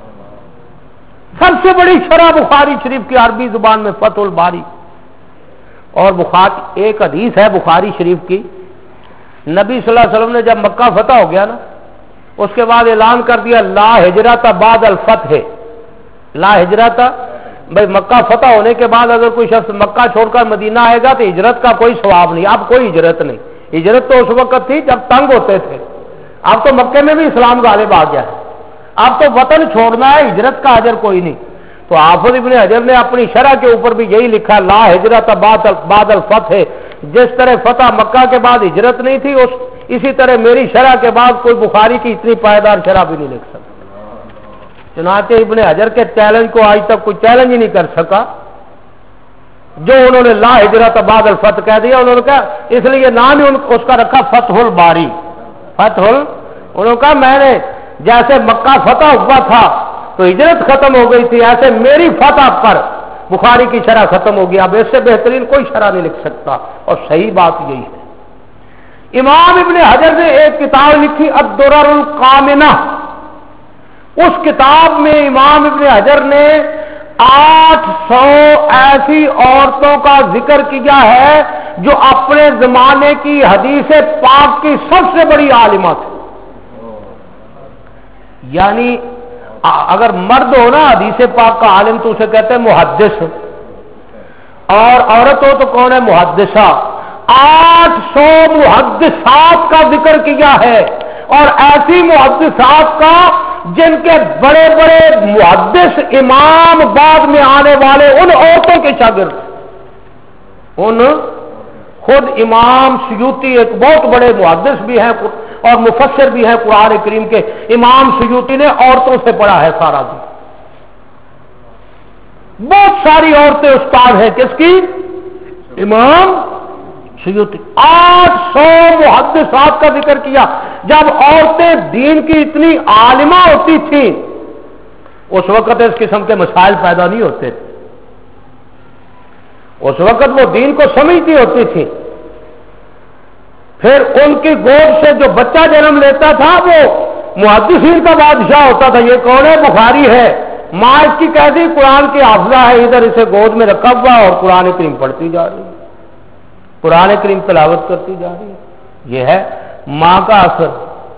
Speaker 3: سب سے بڑی شرح بخاری شریف کی عربی زبان میں فتح الباری، اور بخاری ایک حدیث ہے بخاری شریف کی، نبی صلی اللہ علیہ وسلم نے جب مکہ فتح ہو گیا نا، اس کے بعد اعلان کر دیا لا ہجرت بعد الفتح، لا ہجرت، بھائی مکہ فتح ہونے کے بعد اگر کوئی شخص مکہ چھوڑ کر مدینہ آئے گا تو ہجرت کا کوئی ثواب نہیں، اب کوئی ہجرت نہیں، ہجرت تو اس وقت تھی جب تنگ ہوتے تھے، اب تو مکے میں بھی اسلام غالب آ گیا ہے، اب تو وطن چھوڑنا ہے، ہجرت کا اجر کوئی نہیں۔ تو حافظ ابن حجر نے اپنی شرح کے اوپر بھی یہی لکھا لا ہجرت بعد الفتح، جس طرح فتح مکہ کے بعد ہجرت نہیں تھی، اس اسی طرح میری شرح کے بعد کوئی بخاری کی اتنی پائیدار شرح بھی نہیں لکھ سکتا۔ چنانچہ ابن حجر کے چیلنج کو آج تک کوئی چیلنج ہی نہیں کر سکا، جو انہوں نے لا ہجرت بعد الفتح کہہ دیا، انہوں نے کہا اس لیے نام ہی اس کا رکھا فتح الباری، فتح ال انہوں نے کہا میں نے جیسے مکہ فتح ہوا تھا تو ہجرت ختم ہو گئی تھی، ایسے میری فتح پر بخاری کی شرح ختم ہو گیا، اب اس سے بہترین کوئی شرح نہیں لکھ سکتا، اور صحیح بات یہی ہے۔ امام ابن حجر نے ایک کتاب لکھی الدرر القامنہ، اس کتاب میں امام ابن حجر نے آٹھ سو ایسی عورتوں کا ذکر کیا ہے جو اپنے زمانے کی حدیث پاک کی سب سے بڑی عالمہ تھی، یعنی اگر مرد ہو نا حدیث پاک کا عالم تو اسے کہتے ہیں محدث، اور عورت ہو تو کون ہے محدثہ۔ آٹھ سو محدثات کا ذکر کیا ہے، اور ایسی محدثات کا جن کے بڑے بڑے محدث امام بعد میں آنے والے ان عورتوں کے شاگرد، ان خود امام سیوطی ایک بہت بڑے محدث بھی ہیں اور مفسر بھی ہیں قرآن کریم کے، امام سیوطی نے عورتوں سے پڑھا ہے سارا دن، بہت ساری عورتیں استاد ہیں کس کی؟ امام سیوطی۔ آٹھ سو محدثات کا ذکر کیا۔ جب عورتیں دین کی اتنی عالمہ ہوتی تھیں اس وقت اس قسم کے مسائل پیدا نہیں ہوتے تھے، اس وقت وہ دین کو سمجھتی ہوتی تھی، پھر ان کی گود سے جو بچہ جنم لیتا تھا وہ محدثین کا بادشاہ ہوتا تھا، یہ کون ہے؟ بخاری ہے، ماں اس کی کہتی قرآن کی حافظہ ہے، ادھر اسے گود میں رکھا ہوا اور قرآن کریم پڑھتی جا رہی ہے، قرآن کریم تلاوت کرتی جا رہی ہے، یہ ہے ماں کا اثر۔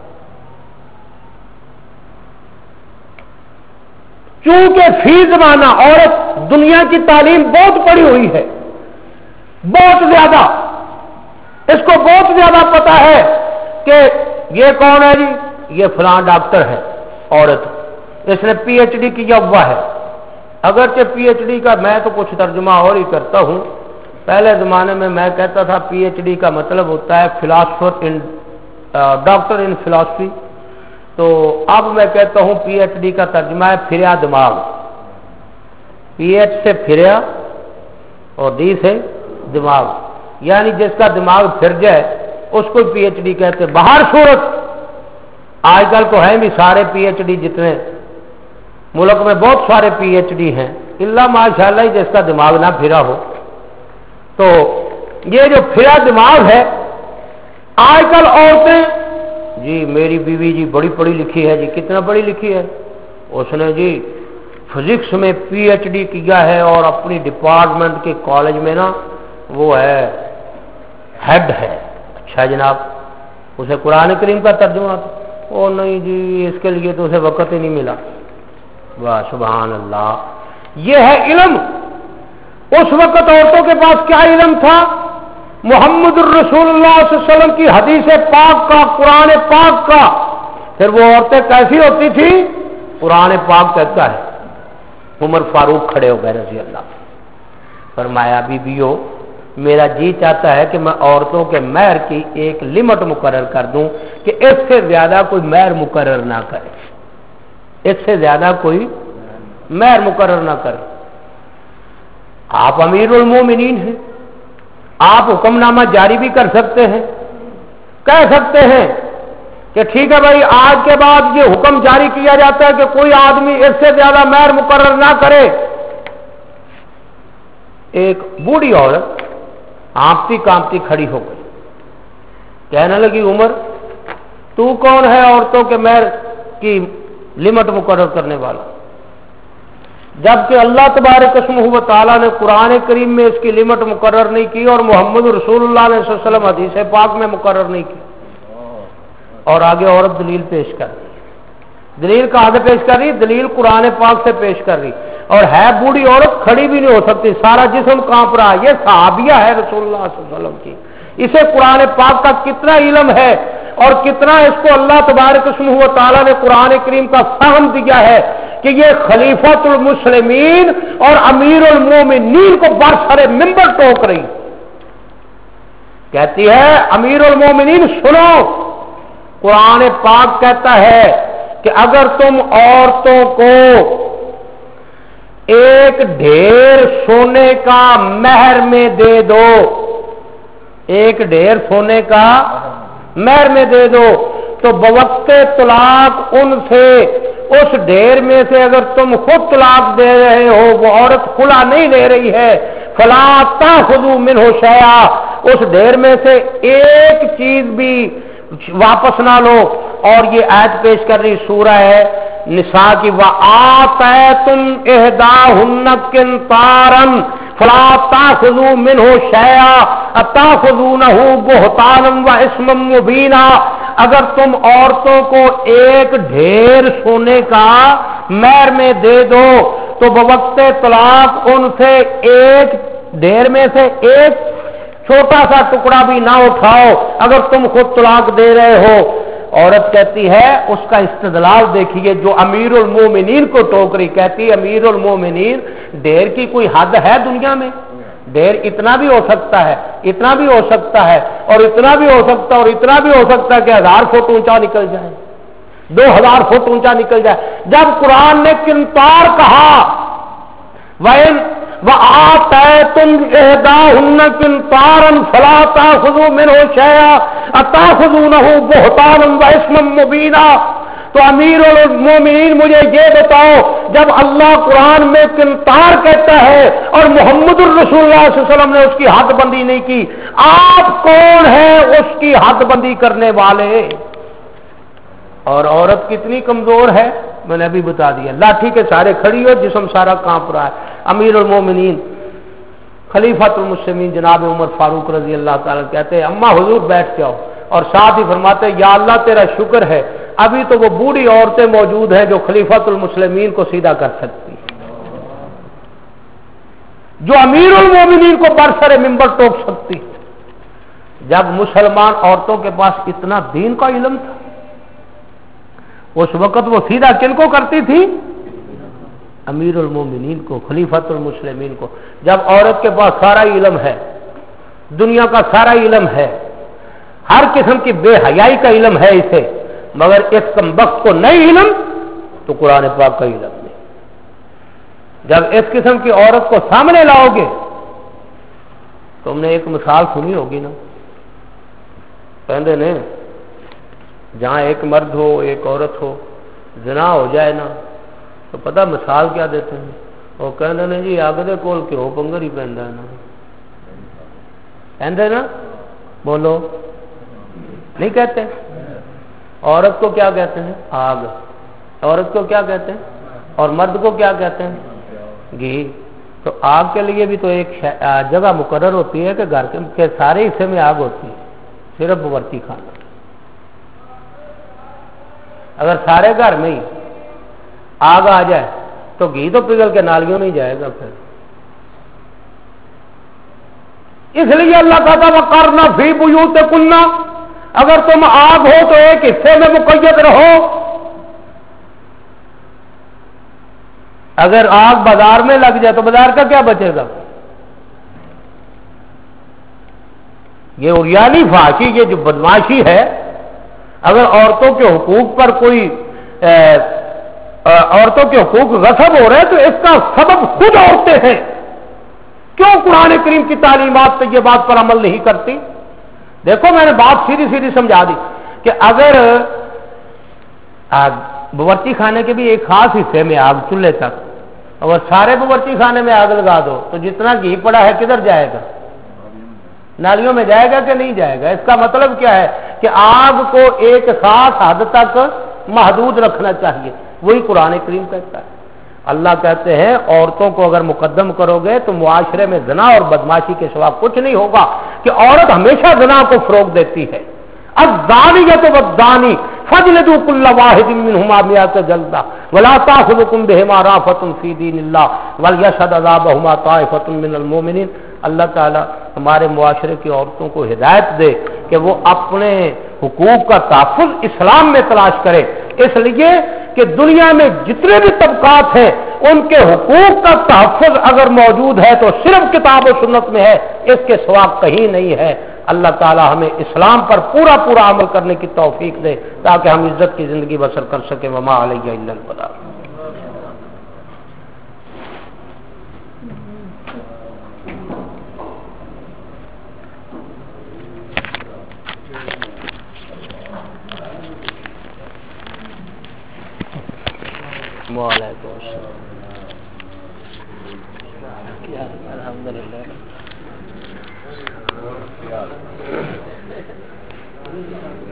Speaker 3: چونکہ فی زمانہ عورت دنیا کی تعلیم بہت پڑھی ہوئی ہے، بہت زیادہ، اس کو بہت زیادہ پتا ہے کہ یہ کون ہے جی، یہ فلاں ڈاکٹر ہے، عورت اس نے پی ایچ ڈی کیا ہوا ہے، اگرچہ پی ایچ ڈی کا میں تو کچھ ترجمہ اور ہی کرتا ہوں، پہلے زمانے میں میں کہتا تھا پی ایچ ڈی کا مطلب ہوتا ہے philosopher in doctor in philosophy, تو اب میں کہتا ہوں پی ایچ ڈی کا ترجمہ ہے پھریا دماغ، پی ایچ سے پھریا اور ڈی سے دماغ، یعنی جس کا دماغ پھر جائے اس کو پی ایچ ڈی کہتے ہیں۔ باہر صورت آج کل تو ہیں بھی سارے پی ایچ ڈی، جتنے ملک میں بہت سارے پی ایچ ڈی ہیں، اللہ ماشاء اللہ جس کا دماغ نہ پھرا ہو، تو یہ جو پھرا دماغ ہے آج کل عورتیں، جی میری بیوی جی بڑی پڑھی لکھی ہے، جی کتنا پڑھی لکھی ہے؟ اس نے جی فزکس میں پی ایچ ڈی کیا ہے اور اپنی ڈپارٹمنٹ کے کالج میں نا وہ ہے ہیڈ ہے. اچھا جناب اسے قرآن کریم کا ترجمہ او نہیں جی اس کے لیے تو اسے وقت ہی نہیں ملا. واہ سبحان اللہ. یہ ہے علم. اس وقت عورتوں کے پاس کیا علم تھا؟ محمد الرسول اللہ صلی اللہ علیہ وسلم کی حدیث پاک کا، قرآن پاک کا. پھر وہ عورتیں کیسی ہوتی تھی؟ قرآن پاک کہتا ہے. عمر فاروق کھڑے ہو گئے رضی اللہ. فرمایا بیویو میرا جی چاہتا ہے کہ میں عورتوں کے مہر کی ایک لمٹ مقرر کر دوں کہ اس سے زیادہ کوئی مہر مقرر نہ کرے، اس سے زیادہ کوئی مہر مقرر نہ کرے. آپ امیر المومنین ہیں، آپ حکم نامہ جاری بھی کر سکتے ہیں، کہہ سکتے ہیں کہ ٹھیک ہے بھائی آج کے بعد یہ حکم جاری کیا جاتا ہے کہ کوئی آدمی اس سے زیادہ مہر مقرر نہ کرے. ایک بوڑھی عورت آپتی کانپتی کھڑی ہو گئی، کہنے لگی عمر تو کون ہے عورتوں کے مہر کی لمٹ مقرر کرنے والا؟ جبکہ اللہ تبارک اسمہ و تعالیٰ نے قرآن کریم میں اس کی لمٹ مقرر نہیں کی اور محمد رسول اللہ علیہ وسلم حدیث پاک میں مقرر نہیں کی. اور آگے عورت دلیل پیش کر رہی. دلیل کہاں سے پیش کر رہی؟ دلیل قرآن پاک سے پیش کر رہی. اور ہے بوڑھی عورت، کھڑی بھی نہیں ہو سکتی، سارا جسم کانپ رہا. یہ صحابیہ ہے رسول اللہ صلی اللہ علیہ وسلم کی. اسے قرآن پاک کا کتنا علم ہے اور کتنا اس کو اللہ تبارک اسمہ و تعالیٰ نے قرآن کریم کا فہم دیا ہے کہ یہ خلیفۃ المسلمین اور امیر المومنین کو برسر منبر ٹوک رہی. کہتی ہے امیر المومنین سنو، قرآن پاک کہتا ہے کہ اگر تم عورتوں کو ایک ڈھیر سونے کا مہر میں دے دو، ایک ڈھیر سونے کا مہر میں دے دو تو بوقت طلاق ان سے اس ڈھیر میں سے اگر تم خود طلاق دے رہے ہو، وہ عورت خلا نہیں دے رہی ہے، فلا تاخذوا منہ شیئا، اس ڈھیر میں سے ایک چیز بھی واپس نہ لو. اور یہ آیت پیش کر رہی سورہ ہے نساء کی، وآتیتم احداہن قنطارا فلا تاخذوا منہ شیئا اتاخذونہ بہتانا واثما مبینا. اگر تم عورتوں کو ایک ڈھیر سونے کا مہر میں دے دو تو بوقت طلاق ان سے ایک ڈھیر میں سے ایک چھوٹا سا ٹکڑا بھی نہ اٹھاؤ اگر تم خود طلاق دے رہے ہو. عورت کہتی ہے اس کا استدلال دیکھیے جو امیر المومنین کو ٹوک رہی. کہتی امیر المومنین ڈھیر کی کوئی حد ہے دنیا میں؟ ڈھیر اتنا بھی ہو سکتا ہے، اتنا بھی ہو سکتا ہے اور اتنا بھی ہو سکتا ہے اور اتنا بھی ہو سکتا ہے کہ ہزار فٹ اونچا نکل جائے، دو ہزار فٹ اونچا نکل جائے. جب قرآن نے قنطار کہا وَإِنْ وَآتَيْتُمْ إِحْدَاهُنَّ قِنطَارًا فَلَا تَأْخُذُوا مِنْهُ شَيْئًا أَتَأْخُذُونَهُ بُهْتَانًا وَإِثْمًا مُبِينًا. تو امیر المومنین مجھے یہ بتاؤ جب اللہ قرآن میں قنطار کہتا ہے اور محمد الرسول اللہ صلی اللہ علیہ وسلم نے اس کی حد بندی نہیں کی، آپ کون ہیں اس کی حد بندی کرنے والے؟ اور عورت کتنی کمزور ہے میں نے ابھی بتا دیا. لاٹھی کے سارے کھڑی ہو، جسم سارا کانپ رہا ہے. امیر المومنین خلیفۃ المسلمین جناب عمر فاروق رضی اللہ تعالیٰ کہتے ہیں اما حضور بیٹھ جاؤ، اور ساتھ ہی فرماتے ہیں یا اللہ تیرا شکر ہے ابھی تو وہ بوڑھی عورتیں موجود ہیں جو خلیفۃ المسلمین کو سیدھا کر سکتی ہیں، جو امیر المومنین کو برسر منبر ٹوک سکتی. جب مسلمان عورتوں کے پاس اتنا دین کا علم تھا اس وقت وہ سیدھا کن کو کرتی تھی؟ امیر المومنین کو، خلیفۃ المسلمین کو. جب عورت کے پاس سارا علم ہے، دنیا کا سارا علم ہے، ہر قسم کی بے حیائی کا علم ہے اسے، مگر اس کمبخت کو نہیں علم تو قرآن پاک کا علم نہیں. جب اس قسم کی عورت کو سامنے لاؤ گے، تم نے ایک مثال سنی ہوگی نا، کہندے نے جہاں ایک مرد ہو ایک عورت ہو زنا ہو جائے نا تو پتہ مثال کیا دیتے ہیں؟ وہ کہندے نے جی اگ دے کول گھیو پنگر ہی پیندا ہے نا، کہندے نا، بولو نہیں کہتے؟ عورت کو کیا کہتے ہیں؟ آگ. عورت کو کیا کہتے ہیں؟ اور مرد کو کیا کہتے ہیں؟ گھی. تو آگ کے لیے بھی تو ایک جگہ مقرر ہوتی ہے کہ گھر کے سارے حصے میں آگ ہوتی ہے، صرف باورچی خانہ۔ اگر سارے گھر میں ہی آگ آ جائے تو گھی تو پگھل کے نالیوں میں ہی جائے گا پھر۔ اس لیے اللہ کہتا ہے وَقَرْنَ فِي بُيُوتِكُنَّ، اگر تم آگ ہو تو ایک حصے میں مقید رہو۔ اگر آگ بازار میں لگ جائے تو بازار کا کیا بچے گا؟ یہ عریانی فحاشی، یہ جو بدمعاشی ہے، اگر عورتوں کے حقوق پر کوئی عورتوں کے حقوق غصب ہو رہے ہیں تو اس کا سبب خود عورتیں ہیں۔ کیوں قرآن کریم کی تعلیمات پہ یہ بات پر عمل نہیں کرتی؟ دیکھو میں نے بات سیدھی سیدھی سمجھا دی کہ اگر باورچی خانے کے بھی ایک خاص حصے میں آگ چولہے تک، اور سارے باورچی خانے میں آگ لگا دو تو جتنا گھی پڑا ہے کدھر جائے گا؟ نالیوں میں جائے گا کہ نہیں جائے گا؟ اس کا مطلب کیا ہے کہ آگ کو ایک خاص حد تک محدود رکھنا چاہیے، وہی قرآن کریم کہتا ہے۔ اللہ کہتے ہیں عورتوں کو اگر مقدم کرو گے تو معاشرے میں زنا اور بدماشی کے سوا کچھ نہیں ہوگا، کہ عورت ہمیشہ زنا کو فروغ دیتی ہے۔ الزانیۃ والزانی فاجلدوا كل واحد منهما مئة جلدة ولا تأخذكم بهما رأفة في دين الله وليشهد عذابهما طائفة من المؤمنين۔ اللہ تعالی ہمارے معاشرے کی عورتوں کو ہدایت دے کہ وہ اپنے حقوق کا تحفظ اسلام میں تلاش کرے، اس لیے کہ دنیا میں جتنے بھی طبقات ہیں ان کے حقوق کا تحفظ اگر موجود ہے تو صرف کتاب و سنت میں ہے، اس کے سوا کہیں نہیں ہے۔ اللہ تعالی ہمیں اسلام پر پورا پورا عمل کرنے کی توفیق دے تاکہ ہم عزت کی زندگی بسر کر سکیں۔ وما علیہ الا البلاغ۔ وعلیکم السلام۔ الحمدللہ۔